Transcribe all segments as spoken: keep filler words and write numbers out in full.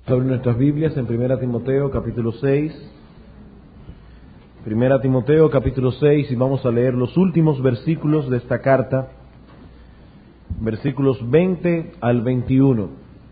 Sobre nuestras Biblias en Primera Timoteo capítulo seis. Primera Timoteo capítulo seis, y vamos a leer los últimos versículos de esta carta, versículos veinte al veintiuno.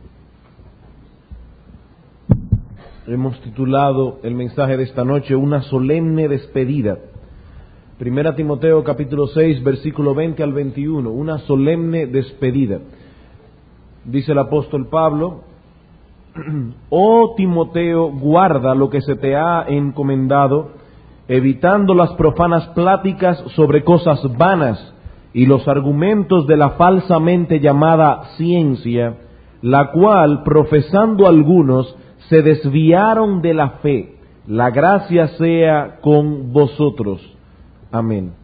Hemos titulado el mensaje de esta noche Una solemne despedida. Primera Timoteo capítulo seis, versículo veinte al veintiuno, una solemne despedida. Dice el apóstol Pablo: Oh Timoteo, guarda lo que se te ha encomendado, evitando las profanas pláticas sobre cosas vanas y los argumentos de la falsamente llamada ciencia, la cual, profesando algunos, se desviaron de la fe. La gracia sea con vosotros. Amén.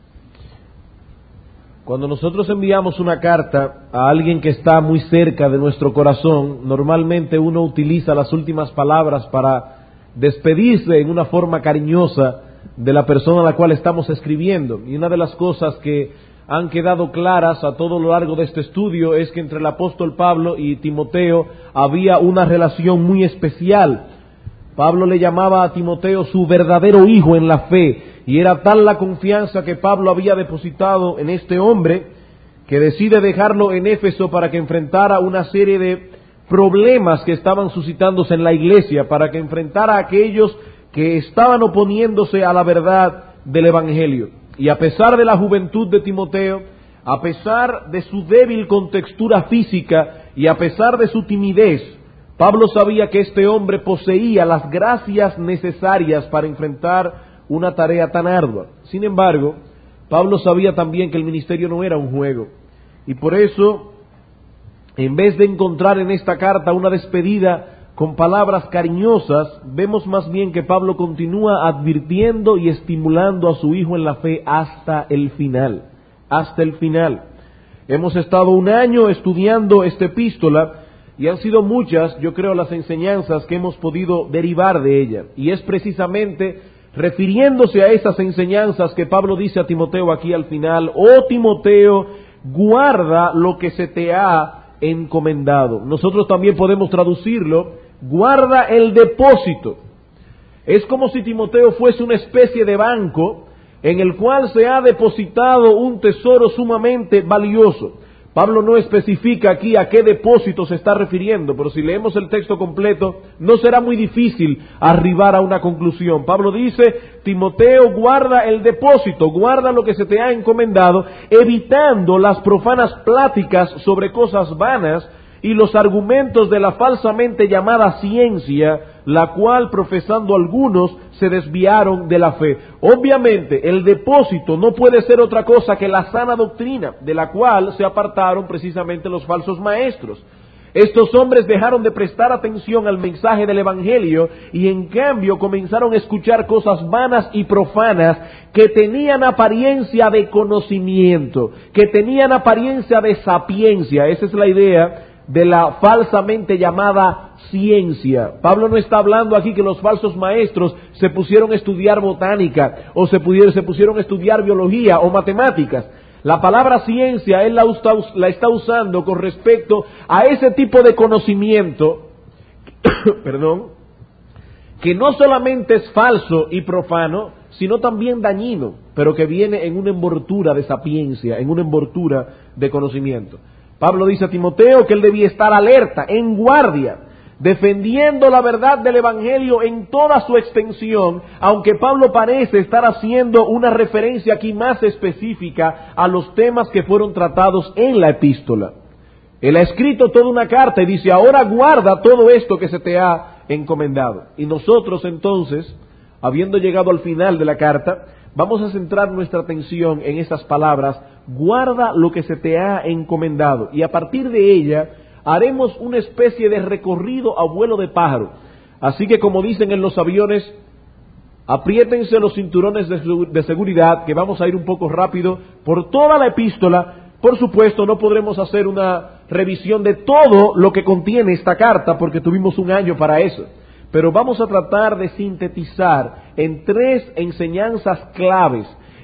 Cuando nosotros enviamos una carta a alguien que está muy cerca de nuestro corazón, normalmente uno utiliza las últimas palabras para despedirse en una forma cariñosa de la persona a la cual estamos escribiendo. Y una de las cosas que han quedado claras a todo lo largo de este estudio es que entre el apóstol Pablo y Timoteo había una relación muy especial. Pablo le llamaba a Timoteo su verdadero hijo en la fe, y era tal la confianza que Pablo había depositado en este hombre que decide dejarlo en Éfeso para que enfrentara una serie de problemas que estaban suscitándose en la iglesia, para que enfrentara a aquellos que estaban oponiéndose a la verdad del Evangelio. Y a pesar de la juventud de Timoteo, a pesar de su débil contextura física y a pesar de su timidez, Pablo sabía que este hombre poseía las gracias necesarias para enfrentar una tarea tan ardua. Sin embargo, Pablo sabía también que el ministerio no era un juego. Y por eso, en vez de encontrar en esta carta una despedida con palabras cariñosas, vemos más bien que Pablo continúa advirtiendo y estimulando a su hijo en la fe hasta el final. Hasta el final. Hemos estado un año estudiando esta epístola, y han sido muchas, yo creo, las enseñanzas que hemos podido derivar de ella. Y es precisamente refiriéndose a esas enseñanzas que Pablo dice a Timoteo aquí al final: Oh Timoteo, guarda lo que se te ha encomendado. Nosotros también podemos traducirlo: guarda el depósito. Es como si Timoteo fuese una especie de banco en el cual se ha depositado un tesoro sumamente valioso. Pablo no especifica aquí a qué depósito se está refiriendo, pero si leemos el texto completo, no será muy difícil arribar a una conclusión. Pablo dice: Timoteo, guarda el depósito, guarda lo que se te ha encomendado, evitando las profanas pláticas sobre cosas vanas y los argumentos de la falsamente llamada ciencia, la cual, profesando algunos, se desviaron de la fe. Obviamente, el depósito no puede ser otra cosa que la sana doctrina, de la cual se apartaron precisamente los falsos maestros. Estos hombres dejaron de prestar atención al mensaje del Evangelio y en cambio comenzaron a escuchar cosas vanas y profanas que tenían apariencia de conocimiento, que tenían apariencia de sapiencia. Esa es la idea de la falsamente llamada ciencia. Pablo no está hablando aquí que los falsos maestros se pusieron a estudiar botánica o se, pudieron, se pusieron a estudiar biología o matemáticas. La palabra ciencia él la, usa, la está usando con respecto a ese tipo de conocimiento, perdón, que no solamente es falso y profano, sino también dañino, pero que viene en una envoltura de sapiencia, en una envoltura de conocimiento. Pablo dice a Timoteo que él debía estar alerta, en guardia, defendiendo la verdad del Evangelio en toda su extensión, aunque Pablo parece estar haciendo una referencia aquí más específica a los temas que fueron tratados en la epístola. Él ha escrito toda una carta y dice: ahora guarda todo esto que se te ha encomendado. Y nosotros entonces, habiendo llegado al final de la carta, vamos a centrar nuestra atención en esas palabras: guarda lo que se te ha encomendado. Y a partir de ella haremos una especie de recorrido a vuelo de pájaro. Así que, como dicen en los aviones, apriétense los cinturones de seguridad, que vamos a ir un poco rápido por toda la epístola. Por supuesto, no podremos hacer una revisión de todo lo que contiene esta carta, porque tuvimos un año para eso. Pero vamos a tratar de sintetizar en tres enseñanzas claves,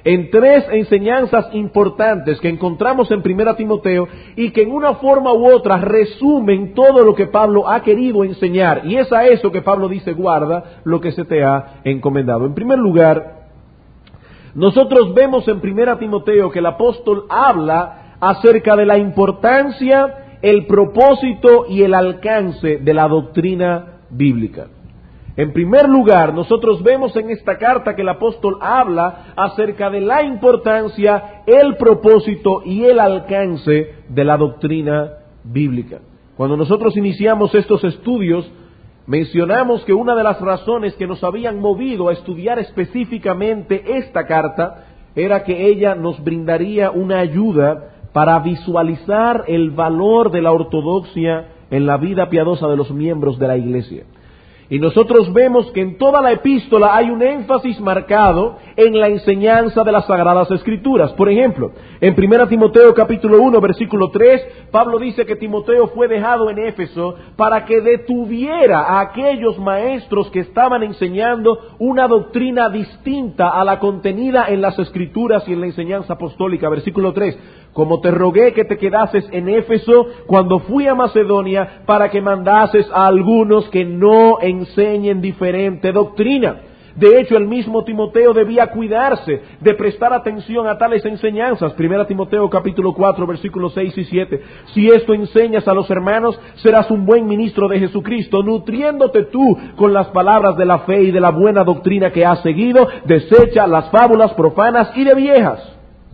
en tres enseñanzas importantes que encontramos en Primera Timoteo y que en una forma u otra resumen todo lo que Pablo ha querido enseñar. Y es a eso que Pablo dice: guarda lo que se te ha encomendado. En primer lugar, nosotros vemos en Primera Timoteo que el apóstol habla acerca de la importancia, el propósito y el alcance de la doctrina bíblica. En primer lugar, nosotros vemos en esta carta que el apóstol habla acerca de la importancia, el propósito y el alcance de la doctrina bíblica. Cuando nosotros iniciamos estos estudios, mencionamos que una de las razones que nos habían movido a estudiar específicamente esta carta era que ella nos brindaría una ayuda para visualizar el valor de la ortodoxia en la vida piadosa de los miembros de la iglesia. Y nosotros vemos que en toda la epístola hay un énfasis marcado en la enseñanza de las Sagradas Escrituras. Por ejemplo, en Primera Timoteo capítulo uno, versículo tres, Pablo dice que Timoteo fue dejado en Éfeso para que detuviera a aquellos maestros que estaban enseñando una doctrina distinta a la contenida en las Escrituras y en la enseñanza apostólica. Versículo tres, como te rogué que te quedases en Éfeso cuando fui a Macedonia para que mandases a algunos que no enseñen diferente doctrina. De hecho, el mismo Timoteo debía cuidarse de prestar atención a tales enseñanzas. Primera Timoteo capítulo cuatro, versículos seis y siete. Si esto enseñas a los hermanos, serás un buen ministro de Jesucristo, nutriéndote tú con las palabras de la fe y de la buena doctrina que has seguido. Desecha las fábulas profanas y de viejas.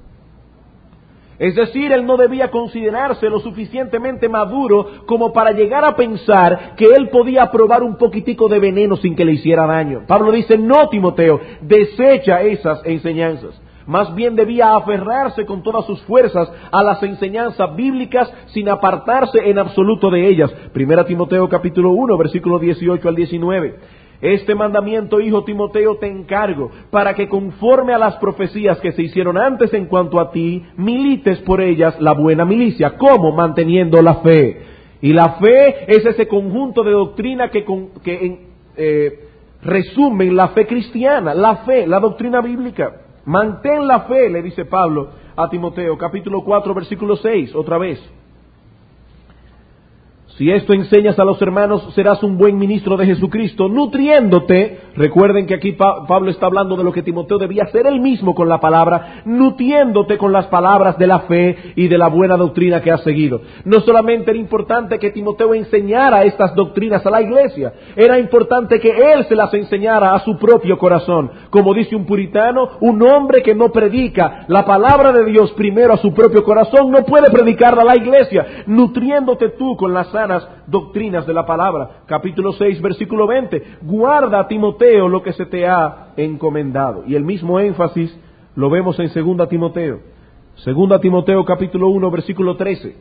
Es decir, él no debía considerarse lo suficientemente maduro como para llegar a pensar que él podía probar un poquitico de veneno sin que le hiciera daño. Pablo dice: no, Timoteo, desecha esas enseñanzas. Más bien debía aferrarse con todas sus fuerzas a las enseñanzas bíblicas sin apartarse en absoluto de ellas. Primera Timoteo capítulo uno, versículos dieciocho al diecinueve. Este mandamiento, hijo Timoteo, te encargo, para que conforme a las profecías que se hicieron antes en cuanto a ti, milites por ellas la buena milicia. ¿Cómo? Manteniendo la fe. Y la fe es ese conjunto de doctrina que, con, que eh, resumen la fe cristiana, la fe, la doctrina bíblica. Mantén la fe, le dice Pablo a Timoteo, capítulo cuatro, versículo seis, otra vez. Si esto enseñas a los hermanos, serás un buen ministro de Jesucristo, nutriéndote. Recuerden que aquí pa- Pablo está hablando de lo que Timoteo debía hacer él mismo con la palabra, nutriéndote con las palabras de la fe y de la buena doctrina que has seguido. No solamente era importante que Timoteo enseñara estas doctrinas a la iglesia, era importante que él se las enseñara a su propio corazón. Como dice un puritano, un hombre que no predica la palabra de Dios primero a su propio corazón no puede predicarla a la iglesia. Nutriéndote tú con las sanas doctrinas de la palabra. Capítulo seis, versículo veinte. Guarda, Timoteo, lo que se te ha encomendado. Y el mismo énfasis lo vemos en Segunda Timoteo. Segunda Timoteo capítulo uno, versículo trece.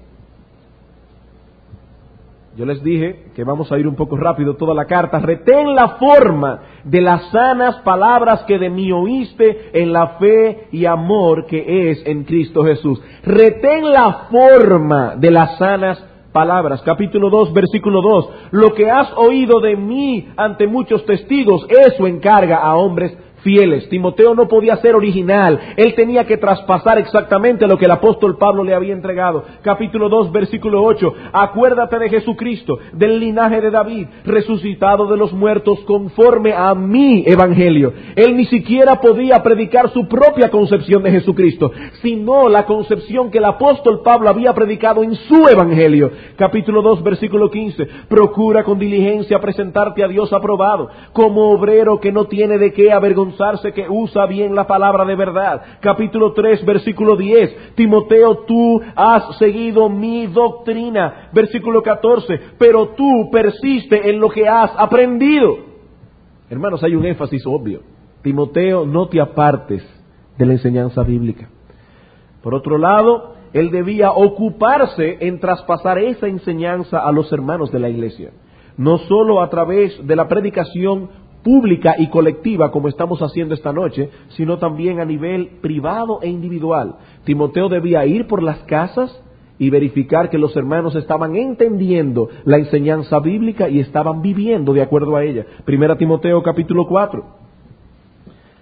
Yo les dije que vamos a ir un poco rápido toda la carta. Retén la forma de las sanas palabras que de mí oíste en la fe y amor que es en Cristo Jesús. Retén la forma de las sanas palabras. Capítulo dos, versículo dos. Lo que has oído de mí ante muchos testigos, eso encarga a hombres fieles. Timoteo no podía ser original, él tenía que traspasar exactamente lo que el apóstol Pablo le había entregado. Capítulo dos, versículo ocho. Acuérdate de Jesucristo, del linaje de David, resucitado de los muertos conforme a mi evangelio. Él ni siquiera podía predicar su propia concepción de Jesucristo, sino la concepción que el apóstol Pablo había predicado en su evangelio. Capítulo dos, versículo quince. Procura con diligencia presentarte a Dios aprobado, como obrero que no tiene de qué avergonzarse, que usa bien la palabra de verdad. Capítulo tres, versículo diez. Timoteo, tú has seguido mi doctrina. Versículo catorce. Pero tú persiste en lo que has aprendido. Hermanos, hay un énfasis obvio. Timoteo, no te apartes de la enseñanza bíblica. Por otro lado, él debía ocuparse en traspasar esa enseñanza a los hermanos de la iglesia. No solo a través de la predicación pública y colectiva como estamos haciendo esta noche, sino también a nivel privado e individual. Timoteo debía ir por las casas y verificar que los hermanos estaban entendiendo la enseñanza bíblica y estaban viviendo de acuerdo a ella. Primera Timoteo capítulo cuatro.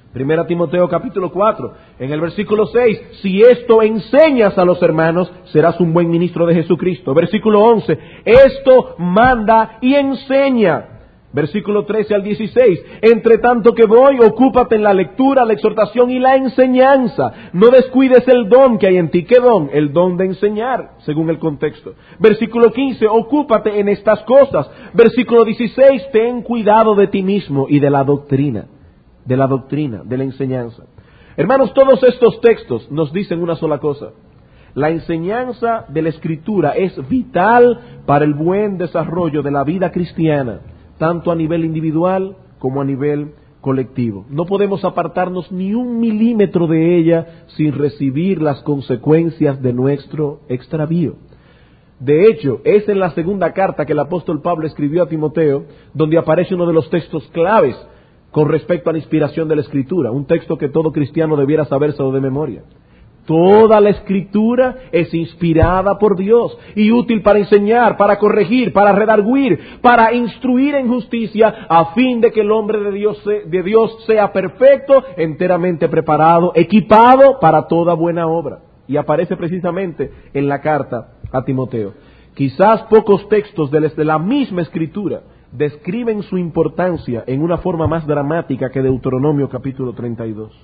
Primera Timoteo capítulo cuatro, en el versículo seis, si esto enseñas a los hermanos, serás un buen ministro de Jesucristo. Versículo once, esto manda y enseña. Versículo trece al dieciséis, entre tanto que voy, ocúpate en la lectura, la exhortación y la enseñanza. No descuides el don que hay en ti. ¿Qué don? El don de enseñar, según el contexto. Versículo quince, ocúpate en estas cosas. Versículo dieciséis, ten cuidado de ti mismo y de la doctrina. De la doctrina, de la enseñanza. Hermanos, todos estos textos nos dicen una sola cosa. La enseñanza de la Escritura es vital para el buen desarrollo de la vida cristiana, tanto a nivel individual como a nivel colectivo. No podemos apartarnos ni un milímetro de ella sin recibir las consecuencias de nuestro extravío. De hecho, es en la segunda carta que el apóstol Pablo escribió a Timoteo, donde aparece uno de los textos claves con respecto a la inspiración de la Escritura, un texto que todo cristiano debiera sabérselo de memoria. Toda la Escritura es inspirada por Dios y útil para enseñar, para corregir, para redarguir, para instruir en justicia, a fin de que el hombre de Dios, de Dios sea perfecto, enteramente preparado, equipado para toda buena obra. Y aparece precisamente en la carta a Timoteo. Quizás pocos textos de la misma Escritura describen su importancia en una forma más dramática que Deuteronomio capítulo treinta y dos.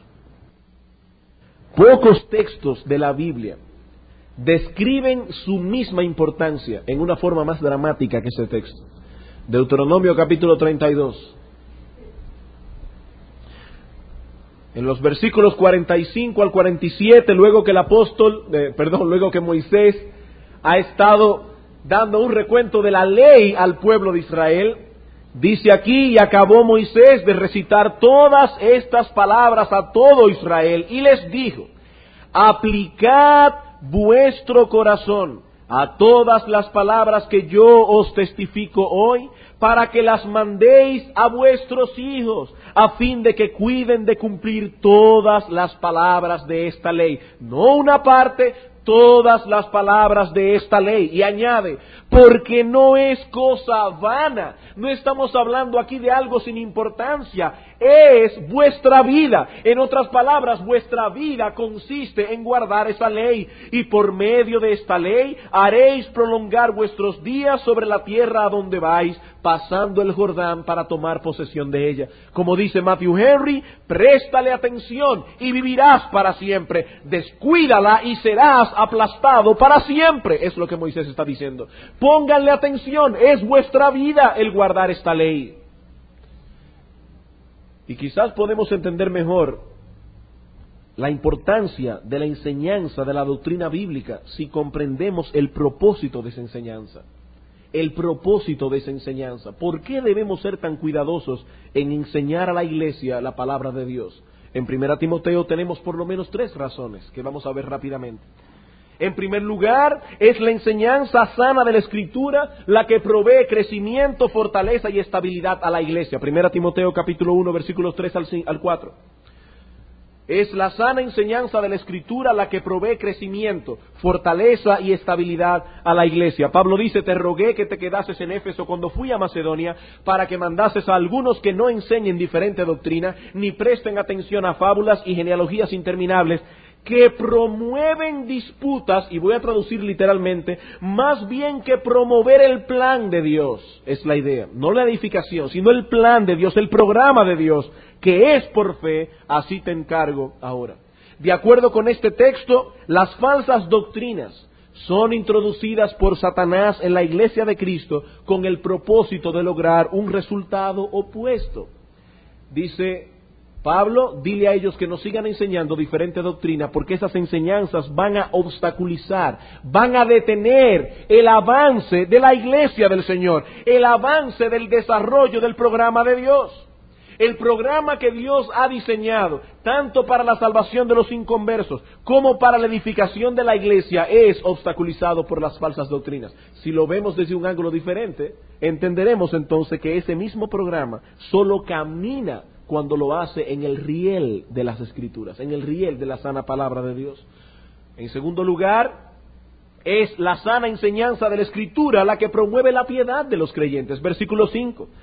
Pocos textos de la Biblia describen su misma importancia en una forma más dramática que ese texto. Deuteronomio capítulo treinta y dos. En los versículos cuarenta y cinco al cuarenta y siete, luego que el apóstol, eh, perdón, luego que Moisés ha estado dando un recuento de la ley al pueblo de Israel, dice aquí, y acabó Moisés de recitar todas estas palabras a todo Israel, y les dijo, aplicad vuestro corazón a todas las palabras que yo os testifico hoy, para que las mandéis a vuestros hijos, a fin de que cuiden de cumplir todas las palabras de esta ley, no una parte, todas las palabras de esta ley. Y añade, porque no es cosa vana. No estamos hablando aquí de algo sin importancia. Es vuestra vida. En otras palabras, vuestra vida consiste en guardar esa ley. Y por medio de esta ley haréis prolongar vuestros días sobre la tierra a donde vais, pasando el Jordán para tomar posesión de ella. Como dice Matthew Henry, préstale atención y vivirás para siempre. Descuídala y serás aplastado para siempre. Es lo que Moisés está diciendo. Pónganle atención, es vuestra vida el guardar esta ley. Y quizás podemos entender mejor la importancia de la enseñanza de la doctrina bíblica si comprendemos el propósito de esa enseñanza. El propósito de esa enseñanza. ¿Por qué debemos ser tan cuidadosos en enseñar a la iglesia la palabra de Dios? En Primera Timoteo tenemos por lo menos tres razones que vamos a ver rápidamente. En primer lugar, es la enseñanza sana de la Escritura la que provee crecimiento, fortaleza y estabilidad a la iglesia. Primera Timoteo capítulo uno, versículos tres al cuatro. Es la sana enseñanza de la Escritura la que provee crecimiento, fortaleza y estabilidad a la iglesia. Pablo dice, te rogué que te quedases en Éfeso cuando fui a Macedonia, para que mandases a algunos que no enseñen diferente doctrina, ni presten atención a fábulas y genealogías interminables, que promueven disputas, y voy a traducir literalmente, más bien que promover el plan de Dios, es la idea, no la edificación, sino el plan de Dios, el programa de Dios, que es por fe, así te encargo ahora. De acuerdo con este texto, las falsas doctrinas son introducidas por Satanás en la iglesia de Cristo con el propósito de lograr un resultado opuesto. Dice Pablo, dile a ellos que nos sigan enseñando diferente doctrina, porque esas enseñanzas van a obstaculizar, van a detener el avance de la iglesia del Señor, el avance del desarrollo del programa de Dios. El programa que Dios ha diseñado, tanto para la salvación de los inconversos como para la edificación de la iglesia, es obstaculizado por las falsas doctrinas. Si lo vemos desde un ángulo diferente, entenderemos entonces que ese mismo programa solo camina cuando lo hace en el riel de las Escrituras, en el riel de la sana palabra de Dios. En segundo lugar, es la sana enseñanza de la Escritura la que promueve la piedad de los creyentes. Versículo cinco.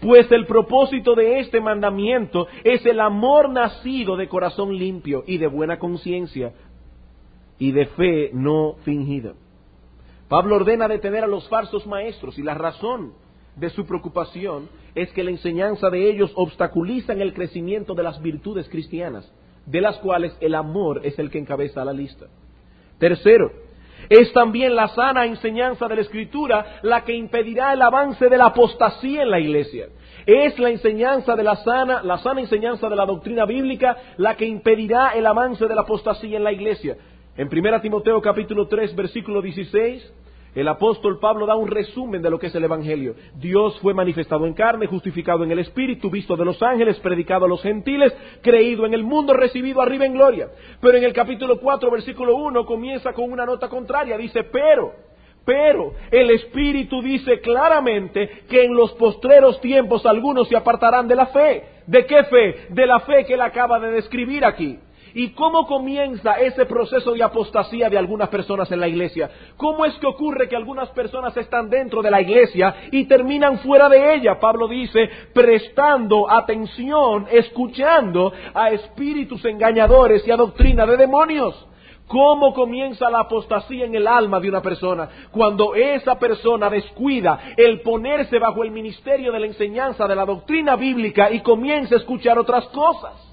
Pues el propósito de este mandamiento es el amor nacido de corazón limpio y de buena conciencia y de fe no fingida. Pablo ordena detener a los falsos maestros y la razón de su preocupación es que la enseñanza de ellos obstaculizan el crecimiento de las virtudes cristianas, de las cuales el amor es el que encabeza la lista. Tercero, es también la sana enseñanza de la Escritura la que impedirá el avance de la apostasía en la iglesia. Es la enseñanza de la sana, la sana enseñanza de la doctrina bíblica la que impedirá el avance de la apostasía en la iglesia. En primera Timoteo capítulo tres, versículo dieciséis, el apóstol Pablo da un resumen de lo que es el Evangelio. Dios fue manifestado en carne, justificado en el Espíritu, visto de los ángeles, predicado a los gentiles, creído en el mundo, recibido arriba en gloria. Pero en el capítulo cuatro, versículo uno, comienza con una nota contraria. Dice, pero, pero, el Espíritu dice claramente que en los postreros tiempos algunos se apartarán de la fe. ¿De qué fe? De la fe que él acaba de describir aquí. ¿Y cómo comienza ese proceso de apostasía de algunas personas en la iglesia? ¿Cómo es que ocurre que algunas personas están dentro de la iglesia y terminan fuera de ella? Pablo dice, prestando atención, escuchando a espíritus engañadores y a doctrina de demonios. ¿Cómo comienza la apostasía en el alma de una persona? Cuando esa persona descuida el ponerse bajo el ministerio de la enseñanza de la doctrina bíblica y comienza a escuchar otras cosas.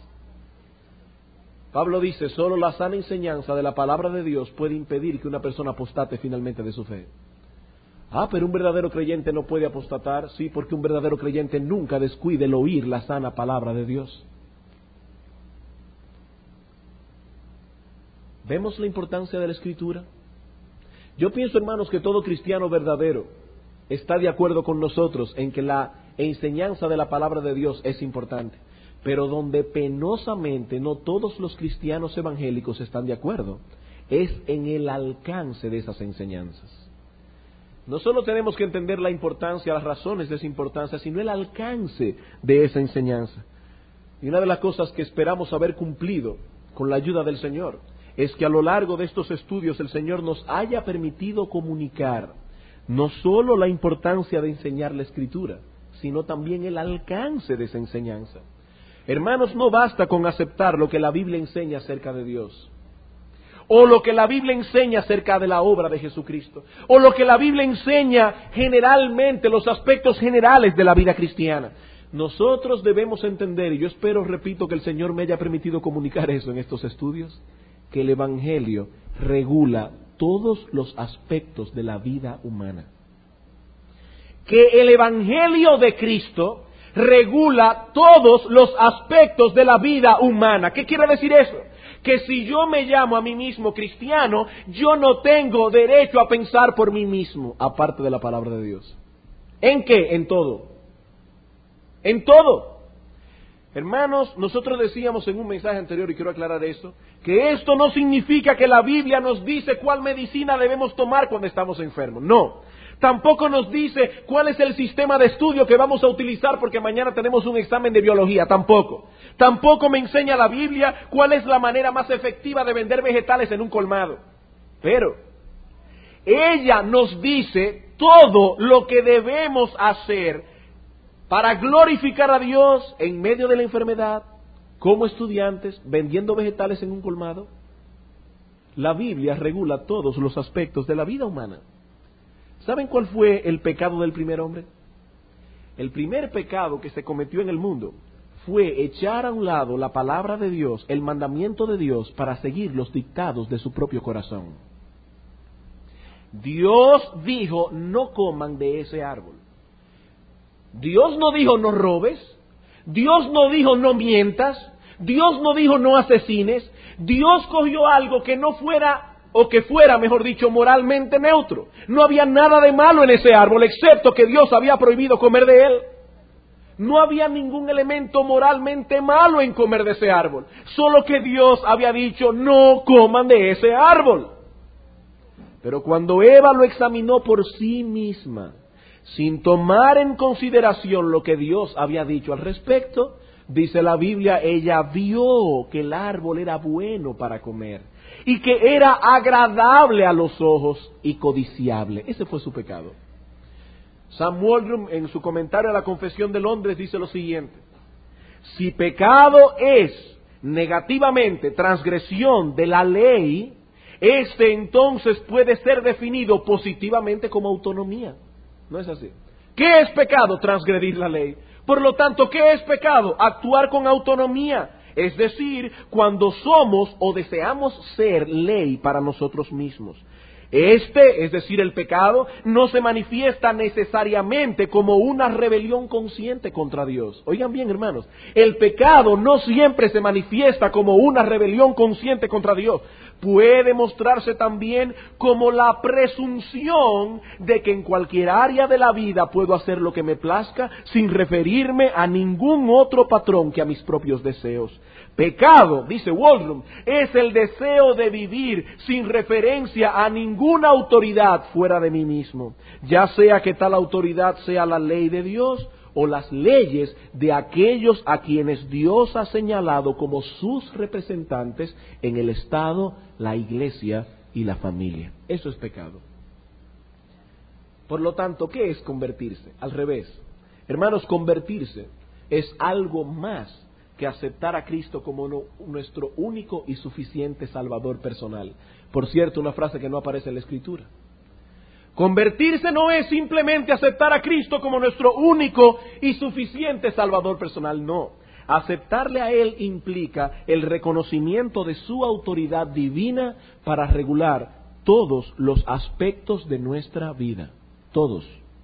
Pablo dice, solo la sana enseñanza de la palabra de Dios puede impedir que una persona apostate finalmente de su fe. Ah, pero un verdadero creyente no puede apostatar. Sí, porque un verdadero creyente nunca descuide el oír la sana palabra de Dios. ¿Vemos la importancia de la Escritura? Yo pienso, hermanos, que todo cristiano verdadero está de acuerdo con nosotros en que la enseñanza de la palabra de Dios es importante. Pero donde penosamente no todos los cristianos evangélicos están de acuerdo, es en el alcance de esas enseñanzas. No solo tenemos que entender la importancia, las razones de esa importancia, sino el alcance de esa enseñanza. Y una de las cosas que esperamos haber cumplido con la ayuda del Señor es que a lo largo de estos estudios el Señor nos haya permitido comunicar no solo la importancia de enseñar la Escritura, sino también el alcance de esa enseñanza. Hermanos, no basta con aceptar lo que la Biblia enseña acerca de Dios, o lo que la Biblia enseña acerca de la obra de Jesucristo, o lo que la Biblia enseña generalmente, los aspectos generales de la vida cristiana. Nosotros debemos entender, y yo espero, repito, que el Señor me haya permitido comunicar eso en estos estudios, que el Evangelio regula todos los aspectos de la vida humana. Que el Evangelio de Cristo regula todos los aspectos de la vida humana. ¿Qué quiere decir eso? Que si yo me llamo a mí mismo cristiano, yo no tengo derecho a pensar por mí mismo, aparte de la palabra de Dios. ¿En qué? En todo. En todo. Hermanos, nosotros decíamos en un mensaje anterior, y quiero aclarar esto, que esto no significa que la Biblia nos dice cuál medicina debemos tomar cuando estamos enfermos. No. Tampoco nos dice cuál es el sistema de estudio que vamos a utilizar porque mañana tenemos un examen de biología. Tampoco. Tampoco me enseña la Biblia cuál es la manera más efectiva de vender vegetales en un colmado. Pero ella nos dice todo lo que debemos hacer para glorificar a Dios en medio de la enfermedad, como estudiantes, vendiendo vegetales en un colmado. La Biblia regula todos los aspectos de la vida humana. ¿Saben cuál fue el pecado del primer hombre? El primer pecado que se cometió en el mundo fue echar a un lado la palabra de Dios, el mandamiento de Dios, para seguir los dictados de su propio corazón. Dios dijo, no coman de ese árbol. Dios no dijo, no robes. Dios no dijo, no mientas. Dios no dijo, no asesines. Dios cogió algo que no fuera, o que fuera, mejor dicho, moralmente neutro. No había nada de malo en ese árbol, excepto que Dios había prohibido comer de él. No había ningún elemento moralmente malo en comer de ese árbol. Solo que Dios había dicho, no coman de ese árbol. Pero cuando Eva lo examinó por sí misma, sin tomar en consideración lo que Dios había dicho al respecto, dice la Biblia, ella vio que el árbol era bueno para comer y que era agradable a los ojos y codiciable. Ese fue su pecado. Sam Waldron, en su comentario a la Confesión de Londres, dice lo siguiente: si pecado es negativamente transgresión de la ley, este entonces puede ser definido positivamente como autonomía. ¿No es así? ¿Qué es pecado? Transgredir la ley. Por lo tanto, ¿qué es pecado? Actuar con autonomía. Es decir, cuando somos o deseamos ser ley para nosotros mismos. Este, es decir, el pecado, no se manifiesta necesariamente como una rebelión consciente contra Dios. Oigan bien, hermanos, el pecado no siempre se manifiesta como una rebelión consciente contra Dios. Puede mostrarse también como la presunción de que en cualquier área de la vida puedo hacer lo que me plazca sin referirme a ningún otro patrón que a mis propios deseos. Pecado, dice Waldron, es el deseo de vivir sin referencia a ninguna autoridad fuera de mí mismo, ya sea que tal autoridad sea la ley de Dios o las leyes de aquellos a quienes Dios ha señalado como sus representantes en el Estado, la Iglesia y la familia. Eso es pecado. Por lo tanto, ¿qué es convertirse? Al revés. Hermanos, convertirse es algo más que aceptar a Cristo como no, nuestro único y suficiente Salvador personal. Por cierto, una frase que no aparece en la Escritura. Convertirse no es simplemente aceptar a Cristo como nuestro único y suficiente Salvador personal, no. Aceptarle a Él implica el reconocimiento de su autoridad divina para regular todos los aspectos de nuestra vida, todos.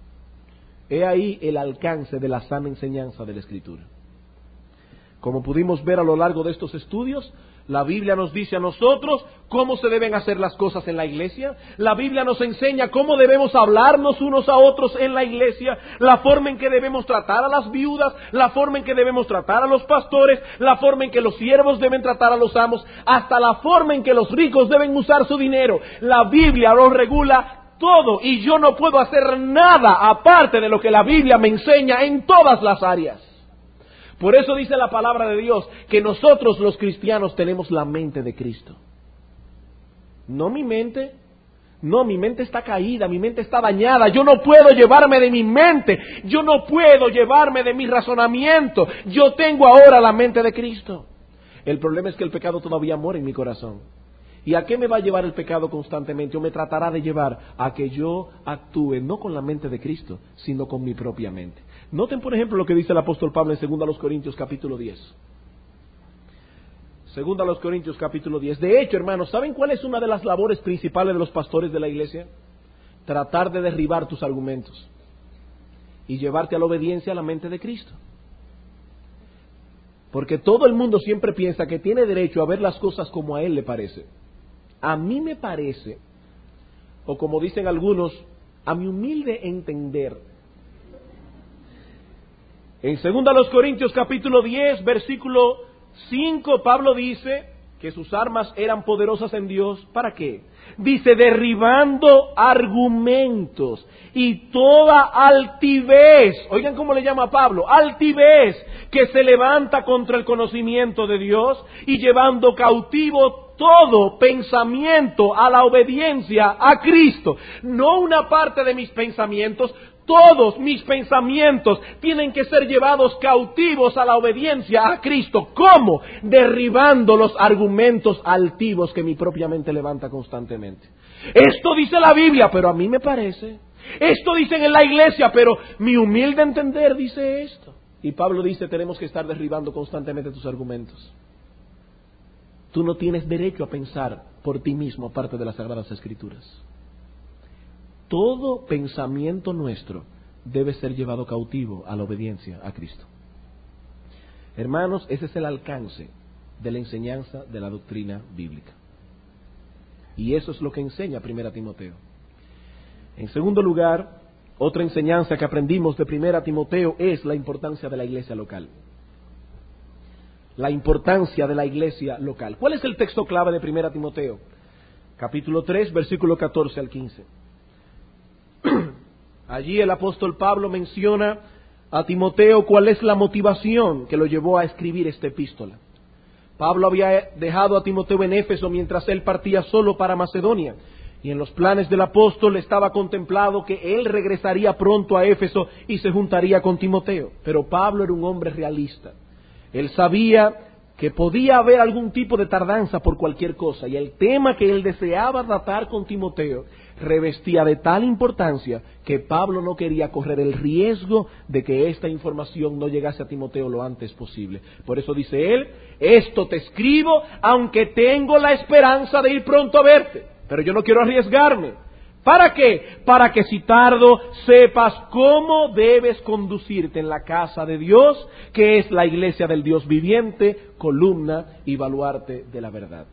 He ahí el alcance de la sana enseñanza de la Escritura. Como pudimos ver a lo largo de estos estudios, la Biblia nos dice a nosotros cómo se deben hacer las cosas en la iglesia. La Biblia nos enseña cómo debemos hablarnos unos a otros en la iglesia, la forma en que debemos tratar a las viudas, la forma en que debemos tratar a los pastores, la forma en que los siervos deben tratar a los amos, hasta la forma en que los ricos deben usar su dinero. La Biblia lo regula todo y yo no puedo hacer nada aparte de lo que la Biblia me enseña en todas las áreas. Por eso dice la palabra de Dios que nosotros los cristianos tenemos la mente de Cristo. No mi mente, no, mi mente está caída, mi mente está dañada, yo no puedo llevarme de mi mente, yo no puedo llevarme de mi razonamiento, yo tengo ahora la mente de Cristo. El problema es que el pecado todavía mora en mi corazón. ¿Y a qué me va a llevar el pecado constantemente? O me tratará de llevar a que yo actúe no con la mente de Cristo, sino con mi propia mente. Noten, por ejemplo, lo que dice el apóstol Pablo en segunda a los Corintios capítulo diez. segunda a los Corintios capítulo diez. De hecho, hermanos, ¿saben cuál es una de las labores principales de los pastores de la iglesia? Tratar de derribar tus argumentos y llevarte a la obediencia a la mente de Cristo. Porque todo el mundo siempre piensa que tiene derecho a ver las cosas como a él le parece. A mí me parece, o como dicen algunos, a mi humilde entender. En segunda a los Corintios capítulo diez, versículo cinco, Pablo dice que sus armas eran poderosas en Dios. ¿Para qué? Dice, derribando argumentos y toda altivez. Oigan cómo le llama Pablo, altivez que se levanta contra el conocimiento de Dios y llevando cautivo todo pensamiento a la obediencia a Cristo. No una parte de mis pensamientos, todos mis pensamientos tienen que ser llevados cautivos a la obediencia a Cristo. ¿Cómo? Derribando los argumentos altivos que mi propia mente levanta constantemente. Esto dice la Biblia, pero a mí me parece. Esto dicen en la iglesia, pero mi humilde entender dice esto. Y Pablo dice, tenemos que estar derribando constantemente tus argumentos. Tú no tienes derecho a pensar por ti mismo aparte de las Sagradas Escrituras. Todo pensamiento nuestro debe ser llevado cautivo a la obediencia a Cristo. Hermanos, ese es el alcance de la enseñanza de la doctrina bíblica. Y eso es lo que enseña Primera Timoteo. En segundo lugar, otra enseñanza que aprendimos de Primera Timoteo es la importancia de la iglesia local. La importancia de la iglesia local. ¿Cuál es el texto clave de Primera Timoteo? Capítulo tres, versículo catorce al quince. Allí el apóstol Pablo menciona a Timoteo cuál es la motivación que lo llevó a escribir esta epístola. Pablo había dejado a Timoteo en Éfeso mientras él partía solo para Macedonia. Y en los planes del apóstol estaba contemplado que él regresaría pronto a Éfeso y se juntaría con Timoteo. Pero Pablo era un hombre realista. Él sabía que podía haber algún tipo de tardanza por cualquier cosa, y el tema que él deseaba tratar con Timoteo revestía de tal importancia que Pablo no quería correr el riesgo de que esta información no llegase a Timoteo lo antes posible. Por eso dice él: esto te escribo aunque tengo la esperanza de ir pronto a verte, pero yo no quiero arriesgarme. ¿Para qué? Para que si tardo sepas cómo debes conducirte en la casa de Dios, que es la iglesia del Dios viviente, columna y baluarte de la verdad.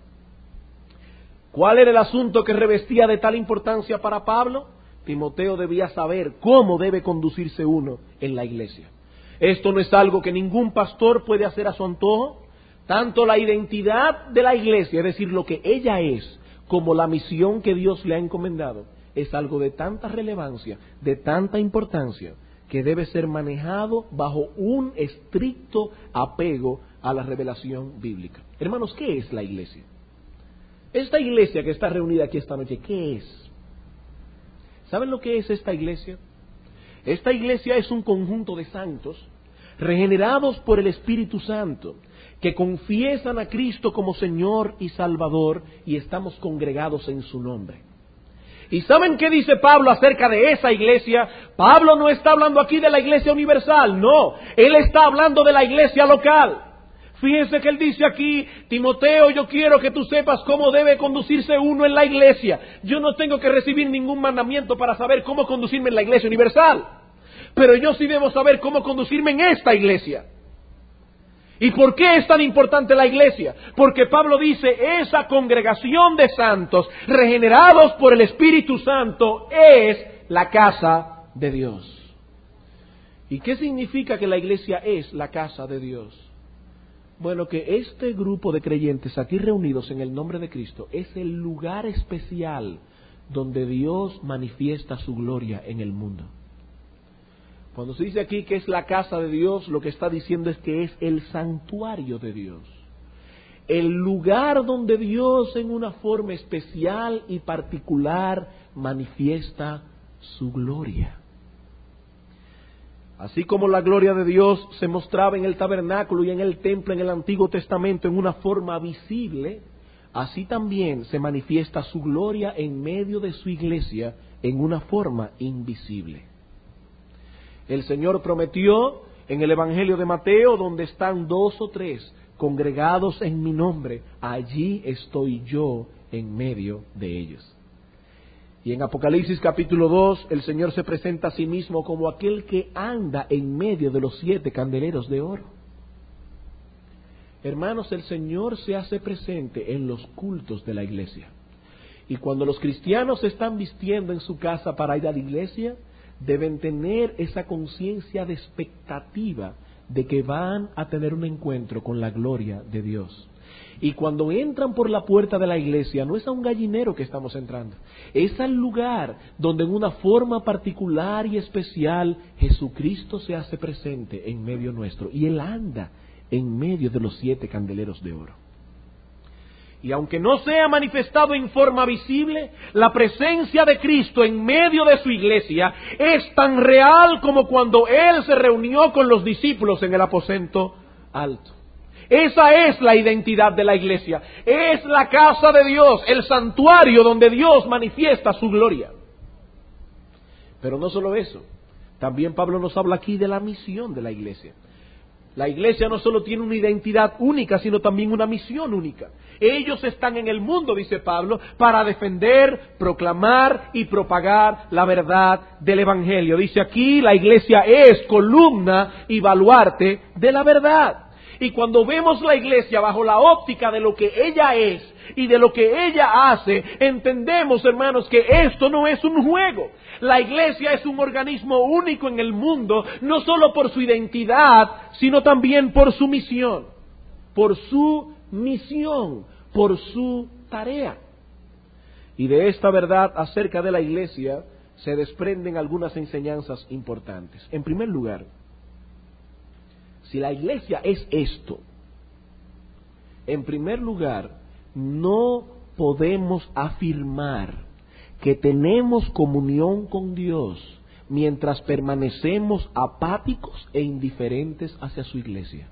¿Cuál era el asunto que revestía de tal importancia para Pablo? Timoteo debía saber cómo debe conducirse uno en la iglesia. Esto no es algo que ningún pastor puede hacer a su antojo. Tanto la identidad de la iglesia, es decir, lo que ella es, como la misión que Dios le ha encomendado, es algo de tanta relevancia, de tanta importancia, que debe ser manejado bajo un estricto apego a la revelación bíblica. Hermanos, ¿qué es la iglesia? Esta iglesia que está reunida aquí esta noche, ¿qué es? ¿Saben lo que es esta iglesia? Esta iglesia es un conjunto de santos regenerados por el Espíritu Santo, que confiesan a Cristo como Señor y Salvador, y estamos congregados en su nombre. ¿Y saben qué dice Pablo acerca de esa iglesia? Pablo no está hablando aquí de la iglesia universal, no. Él está hablando de la iglesia local. Fíjense que él dice aquí: Timoteo, yo quiero que tú sepas cómo debe conducirse uno en la iglesia. Yo no tengo que recibir ningún mandamiento para saber cómo conducirme en la iglesia universal, pero yo sí debo saber cómo conducirme en esta iglesia. ¿Y por qué es tan importante la iglesia? Porque Pablo dice: esa congregación de santos regenerados por el Espíritu Santo es la casa de Dios. ¿Y qué significa que la iglesia es la casa de Dios? Bueno, que este grupo de creyentes aquí reunidos en el nombre de Cristo es el lugar especial donde Dios manifiesta su gloria en el mundo. Cuando se dice aquí que es la casa de Dios, lo que está diciendo es que es el santuario de Dios. El lugar donde Dios en una forma especial y particular manifiesta su gloria. Así como la gloria de Dios se mostraba en el tabernáculo y en el templo en el Antiguo Testamento en una forma visible, así también se manifiesta su gloria en medio de su iglesia en una forma invisible. El Señor prometió en el Evangelio de Mateo: donde están dos o tres congregados en mi nombre, allí estoy yo en medio de ellos. Y en Apocalipsis capítulo dos, el Señor se presenta a sí mismo como aquel que anda en medio de los siete candeleros de oro. Hermanos, el Señor se hace presente en los cultos de la iglesia. Y cuando los cristianos se están vistiendo en su casa para ir a la iglesia, deben tener esa conciencia de expectativa de que van a tener un encuentro con la gloria de Dios. Y cuando entran por la puerta de la iglesia, no es a un gallinero que estamos entrando, es al lugar donde en una forma particular y especial Jesucristo se hace presente en medio nuestro, y Él anda en medio de los siete candeleros de oro. Y aunque no sea manifestado en forma visible, la presencia de Cristo en medio de su iglesia es tan real como cuando Él se reunió con los discípulos en el aposento alto. Esa es la identidad de la iglesia. Es la casa de Dios, el santuario donde Dios manifiesta su gloria. Pero no solo eso, también Pablo nos habla aquí de la misión de la iglesia. La iglesia no solo tiene una identidad única, sino también una misión única. Ellos están en el mundo, dice Pablo, para defender, proclamar y propagar la verdad del Evangelio. Dice aquí, la iglesia es columna y baluarte de la verdad. Y cuando vemos la iglesia bajo la óptica de lo que ella es y de lo que ella hace, entendemos, hermanos, que esto no es un juego. La iglesia es un organismo único en el mundo, no solo por su identidad, sino también por su misión. Por su misión, por su tarea. Y de esta verdad acerca de la iglesia se desprenden algunas enseñanzas importantes. En primer lugar, si la iglesia es esto, en primer lugar, no podemos afirmar que tenemos comunión con Dios mientras permanecemos apáticos e indiferentes hacia su iglesia.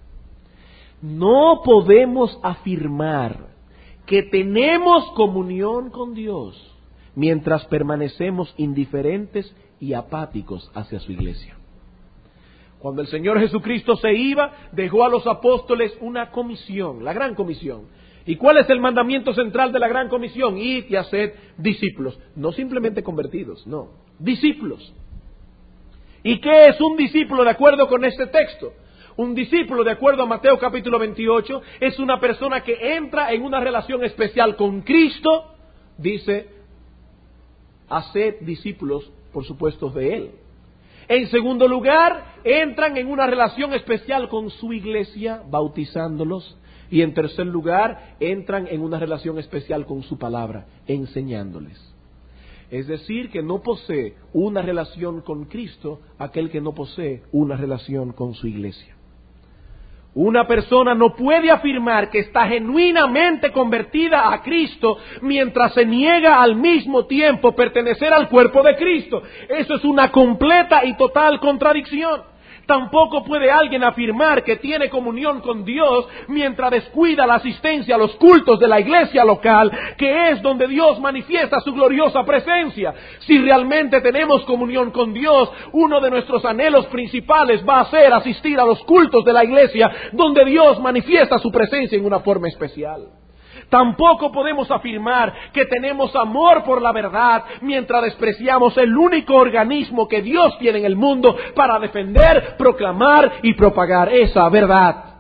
No podemos afirmar que tenemos comunión con Dios mientras permanecemos indiferentes y apáticos hacia su iglesia. Cuando el Señor Jesucristo se iba, dejó a los apóstoles una comisión, la gran comisión. ¿Y cuál es el mandamiento central de la gran comisión? Id y haced discípulos. No simplemente convertidos, no, discípulos. ¿Y qué es un discípulo de acuerdo con este texto? Un discípulo, de acuerdo a Mateo capítulo veintiocho, es una persona que entra en una relación especial con Cristo, dice, haced discípulos, por supuesto, de Él. En segundo lugar, entran en una relación especial con su iglesia, bautizándolos. Y en tercer lugar, entran en una relación especial con su palabra, enseñándoles. Es decir, que no posee una relación con Cristo aquel que no posee una relación con su iglesia. Una persona no puede afirmar que está genuinamente convertida a Cristo mientras se niega al mismo tiempo pertenecer al cuerpo de Cristo. Eso es una completa y total contradicción. Tampoco puede alguien afirmar que tiene comunión con Dios mientras descuida la asistencia a los cultos de la iglesia local, que es donde Dios manifiesta su gloriosa presencia. Si realmente tenemos comunión con Dios, uno de nuestros anhelos principales va a ser asistir a los cultos de la iglesia, donde Dios manifiesta su presencia en una forma especial. Tampoco podemos afirmar que tenemos amor por la verdad mientras despreciamos el único organismo que Dios tiene en el mundo para defender, proclamar y propagar esa verdad.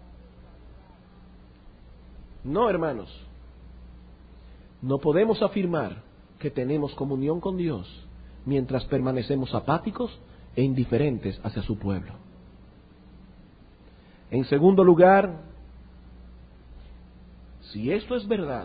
No, hermanos, no podemos afirmar que tenemos comunión con Dios mientras permanecemos apáticos e indiferentes hacia su pueblo. En segundo lugar, si esto es verdad,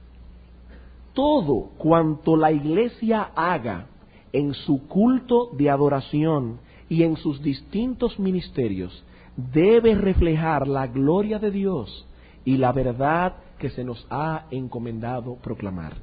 todo cuanto la iglesia haga en su culto de adoración y en sus distintos ministerios debe reflejar la gloria de Dios y la verdad que se nos ha encomendado proclamar.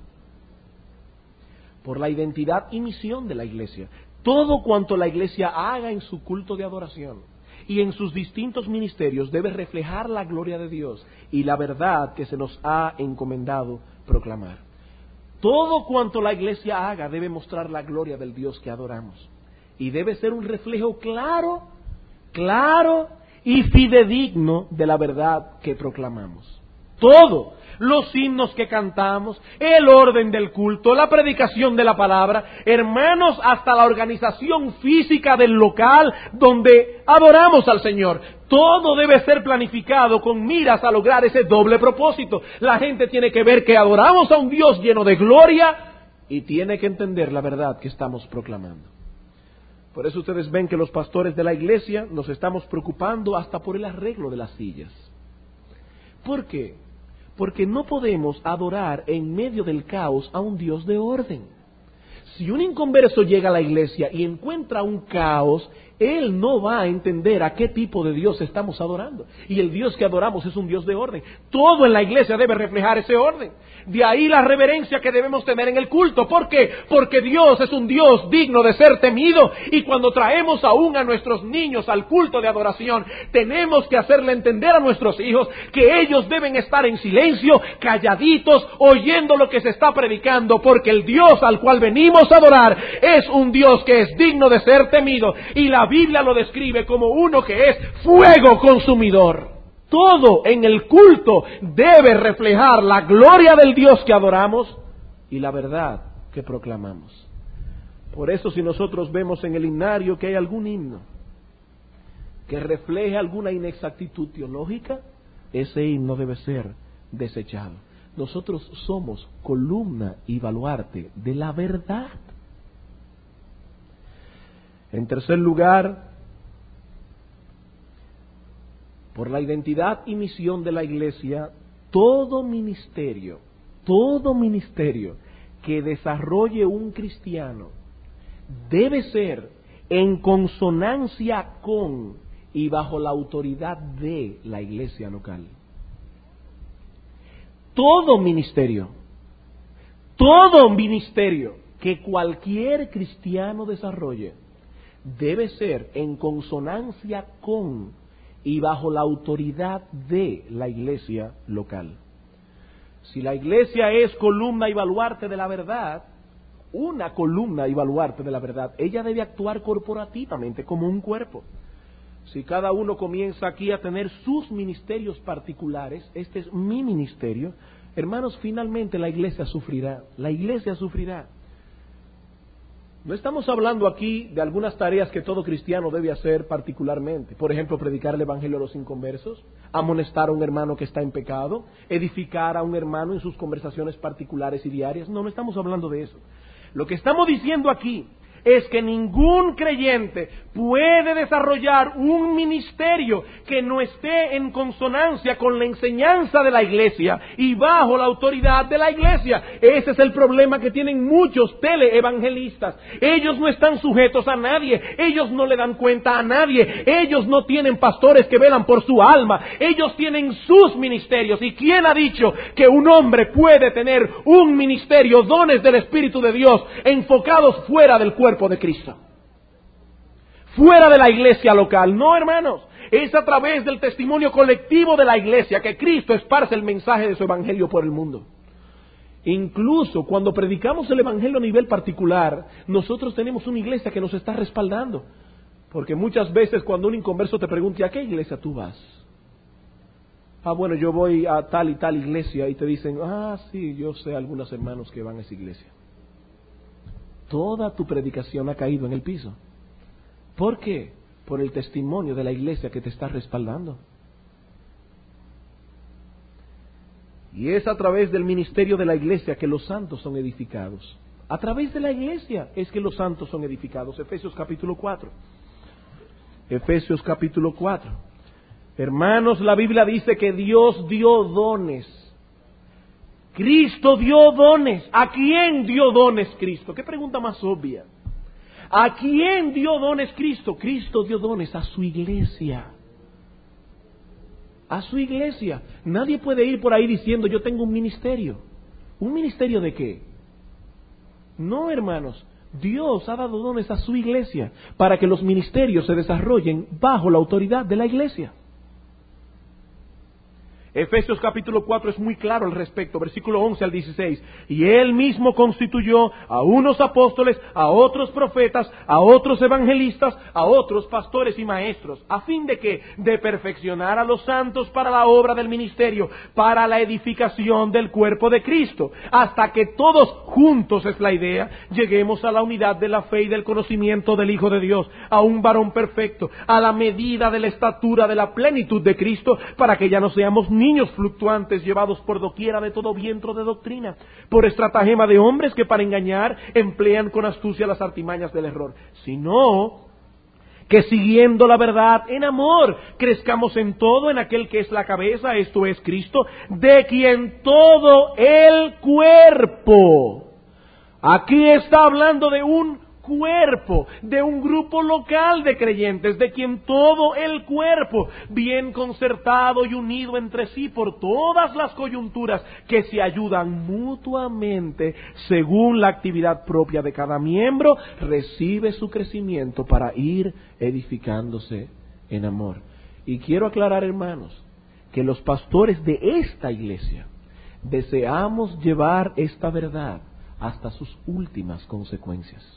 Por la identidad y misión de la iglesia, todo cuanto la iglesia haga en su culto de adoración y en sus distintos ministerios debe reflejar la gloria de Dios y la verdad que se nos ha encomendado proclamar. Todo cuanto la iglesia haga debe mostrar la gloria del Dios que adoramos. Y debe ser un reflejo claro, claro y fidedigno de la verdad que proclamamos. Todo. Los himnos que cantamos, el orden del culto, la predicación de la palabra, hermanos, hasta la organización física del local donde adoramos al Señor. Todo debe ser planificado con miras a lograr ese doble propósito. La gente tiene que ver que adoramos a un Dios lleno de gloria y tiene que entender la verdad que estamos proclamando. Por eso ustedes ven que los pastores de la iglesia nos estamos preocupando hasta por el arreglo de las sillas. ¿Por qué? Porque no podemos adorar en medio del caos a un Dios de orden. Si un inconverso llega a la iglesia y encuentra un caos, él no va a entender a qué tipo de Dios estamos adorando. Y el Dios que adoramos es un Dios de orden. Todo en la iglesia debe reflejar ese orden. De ahí la reverencia que debemos tener en el culto. ¿Por qué? Porque Dios es un Dios digno de ser temido. Y cuando traemos aún a nuestros niños al culto de adoración, tenemos que hacerle entender a nuestros hijos que ellos deben estar en silencio, calladitos, oyendo lo que se está predicando. Porque el Dios al cual venimos a adorar es un Dios que es digno de ser temido. Y la Biblia lo describe como uno que es fuego consumidor. Todo en el culto debe reflejar la gloria del Dios que adoramos y la verdad que proclamamos. Por eso, si nosotros vemos en el himnario que hay algún himno que refleje alguna inexactitud teológica, ese himno debe ser desechado. Nosotros somos columna y baluarte de la verdad. En tercer lugar, por la identidad y misión de la iglesia, todo ministerio, todo ministerio que desarrolle un cristiano debe ser en consonancia con y bajo la autoridad de la iglesia local. Todo ministerio, todo ministerio que cualquier cristiano desarrolle debe ser en consonancia con y bajo la autoridad de la iglesia local. Si la iglesia es columna y baluarte de la verdad, una columna y baluarte de la verdad, ella debe actuar corporativamente como un cuerpo. Si cada uno comienza aquí a tener sus ministerios particulares, este es mi ministerio, hermanos, finalmente la iglesia sufrirá, la iglesia sufrirá. No estamos hablando aquí de algunas tareas que todo cristiano debe hacer particularmente. Por ejemplo, predicar el evangelio a los inconversos, amonestar a un hermano que está en pecado, edificar a un hermano en sus conversaciones particulares y diarias. No, no estamos hablando de eso. Lo que estamos diciendo aquí es que ningún creyente puede desarrollar un ministerio que no esté en consonancia con la enseñanza de la iglesia y bajo la autoridad de la iglesia. Ese es el problema que tienen muchos teleevangelistas. Ellos no están sujetos a nadie, ellos no le dan cuenta a nadie, ellos no tienen pastores que velan por su alma, ellos tienen sus ministerios. ¿Y quién ha dicho que un hombre puede tener un ministerio, dones del Espíritu de Dios, enfocados fuera del cuerpo de Cristo, fuera de la iglesia local? No, hermanos, es a través del testimonio colectivo de la iglesia que Cristo esparce el mensaje de su evangelio por el mundo. Incluso cuando predicamos el evangelio a nivel particular, nosotros tenemos una iglesia que nos está respaldando, porque muchas veces cuando un inconverso te pregunta ¿a qué iglesia tú vas? Ah, bueno, yo voy a tal y tal iglesia, y te dicen, ah, sí, yo sé algunos hermanos que van a esa iglesia. Toda tu predicación ha caído en el piso. ¿Por qué? Por el testimonio de la iglesia que te está respaldando. Y es a través del ministerio de la iglesia que los santos son edificados. A través de la iglesia es que los santos son edificados. Efesios capítulo cuatro. Efesios capítulo cuatro. Hermanos, la Biblia dice que Dios dio dones. Cristo dio dones. ¿A quién dio dones Cristo? ¿Qué pregunta más obvia? ¿A quién dio dones Cristo? Cristo dio dones a su iglesia. A su iglesia. Nadie puede ir por ahí diciendo yo tengo un ministerio. ¿Un ministerio de qué? No, hermanos. Dios ha dado dones a su iglesia para que los ministerios se desarrollen bajo la autoridad de la iglesia. Efesios capítulo cuatro es muy claro al respecto, versículo once al dieciséis. Y Él mismo constituyó a unos apóstoles, a otros profetas, a otros evangelistas, a otros pastores y maestros, a fin de que, de perfeccionar a los santos para la obra del ministerio, para la edificación del cuerpo de Cristo, hasta que todos juntos, es la idea, lleguemos a la unidad de la fe y del conocimiento del Hijo de Dios, a un varón perfecto, a la medida de la estatura de la plenitud de Cristo, para que ya no seamos niños fluctuantes llevados por doquiera de todo viento de doctrina, por estratagema de hombres que para engañar emplean con astucia las artimañas del error, sino que siguiendo la verdad en amor, crezcamos en todo en aquel que es la cabeza, esto es Cristo, de quien todo el cuerpo. Aquí está hablando de un cuerpo, de un grupo local de creyentes, de quien todo el cuerpo, bien concertado y unido entre sí por todas las coyunturas que se ayudan mutuamente según la actividad propia de cada miembro, recibe su crecimiento para ir edificándose en amor. Y quiero aclarar, hermanos, que los pastores de esta iglesia deseamos llevar esta verdad hasta sus últimas consecuencias.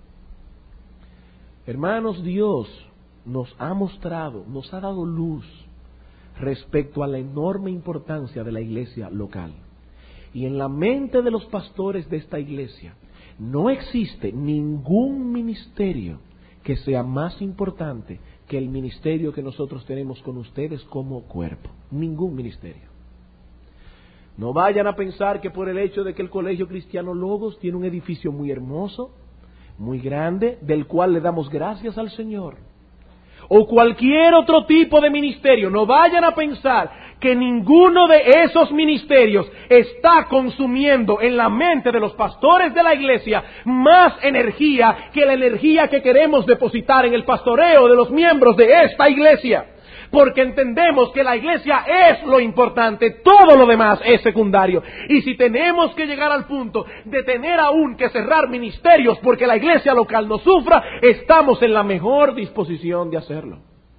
Hermanos, Dios nos ha mostrado, nos ha dado luz respecto a la enorme importancia de la iglesia local. Y en la mente de los pastores de esta iglesia no existe ningún ministerio que sea más importante que el ministerio que nosotros tenemos con ustedes como cuerpo. Ningún ministerio. No vayan a pensar que por el hecho de que el Colegio Cristiano Logos tiene un edificio muy hermoso, muy grande, del cual le damos gracias al Señor, o cualquier otro tipo de ministerio, no vayan a pensar que ninguno de esos ministerios está consumiendo en la mente de los pastores de la iglesia más energía que la energía que queremos depositar en el pastoreo de los miembros de esta iglesia. porque entendemos que la iglesia es lo importante, todo lo demás es secundario. Y si tenemos que llegar al punto de tener aún que cerrar ministerios porque la iglesia local no sufra, estamos en la mejor disposición de hacerlo.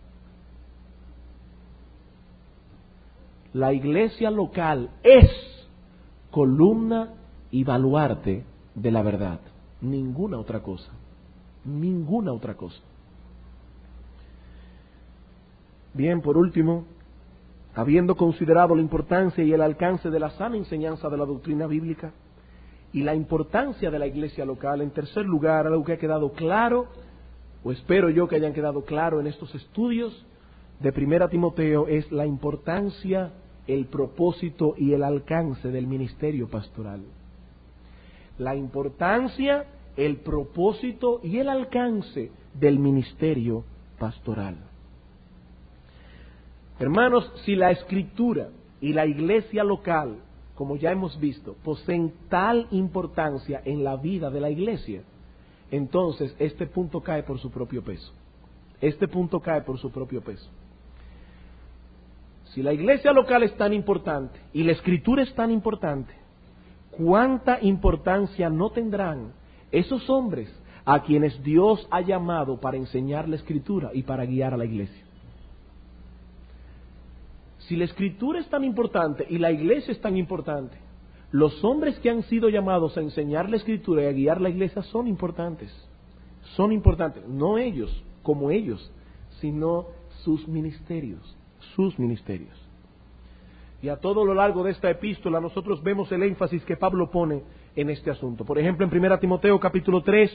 La iglesia local es columna y baluarte de la verdad. Ninguna otra cosa. Ninguna otra cosa. Bien, por último, habiendo considerado la importancia y el alcance de la sana enseñanza de la doctrina bíblica y la importancia de la iglesia local, en tercer lugar, algo que ha quedado claro, o espero yo que hayan quedado claro en estos estudios de Primera Timoteo, es la importancia, el propósito y el alcance del ministerio pastoral. La importancia, el propósito y el alcance del ministerio pastoral. Hermanos, si la Escritura y la iglesia local, como ya hemos visto, poseen tal importancia en la vida de la iglesia, entonces este punto cae por su propio peso. Este punto cae por su propio peso. Si la iglesia local es tan importante y la Escritura es tan importante, ¿cuánta importancia no tendrán esos hombres a quienes Dios ha llamado para enseñar la Escritura y para guiar a la iglesia? Si la Escritura es tan importante y la iglesia es tan importante, los hombres que han sido llamados a enseñar la Escritura y a guiar la iglesia son importantes. Son importantes, no ellos como ellos, sino sus ministerios, sus ministerios. Y a todo lo largo de esta epístola nosotros vemos el énfasis que Pablo pone en este asunto. Por ejemplo, en Primera Timoteo capítulo tres,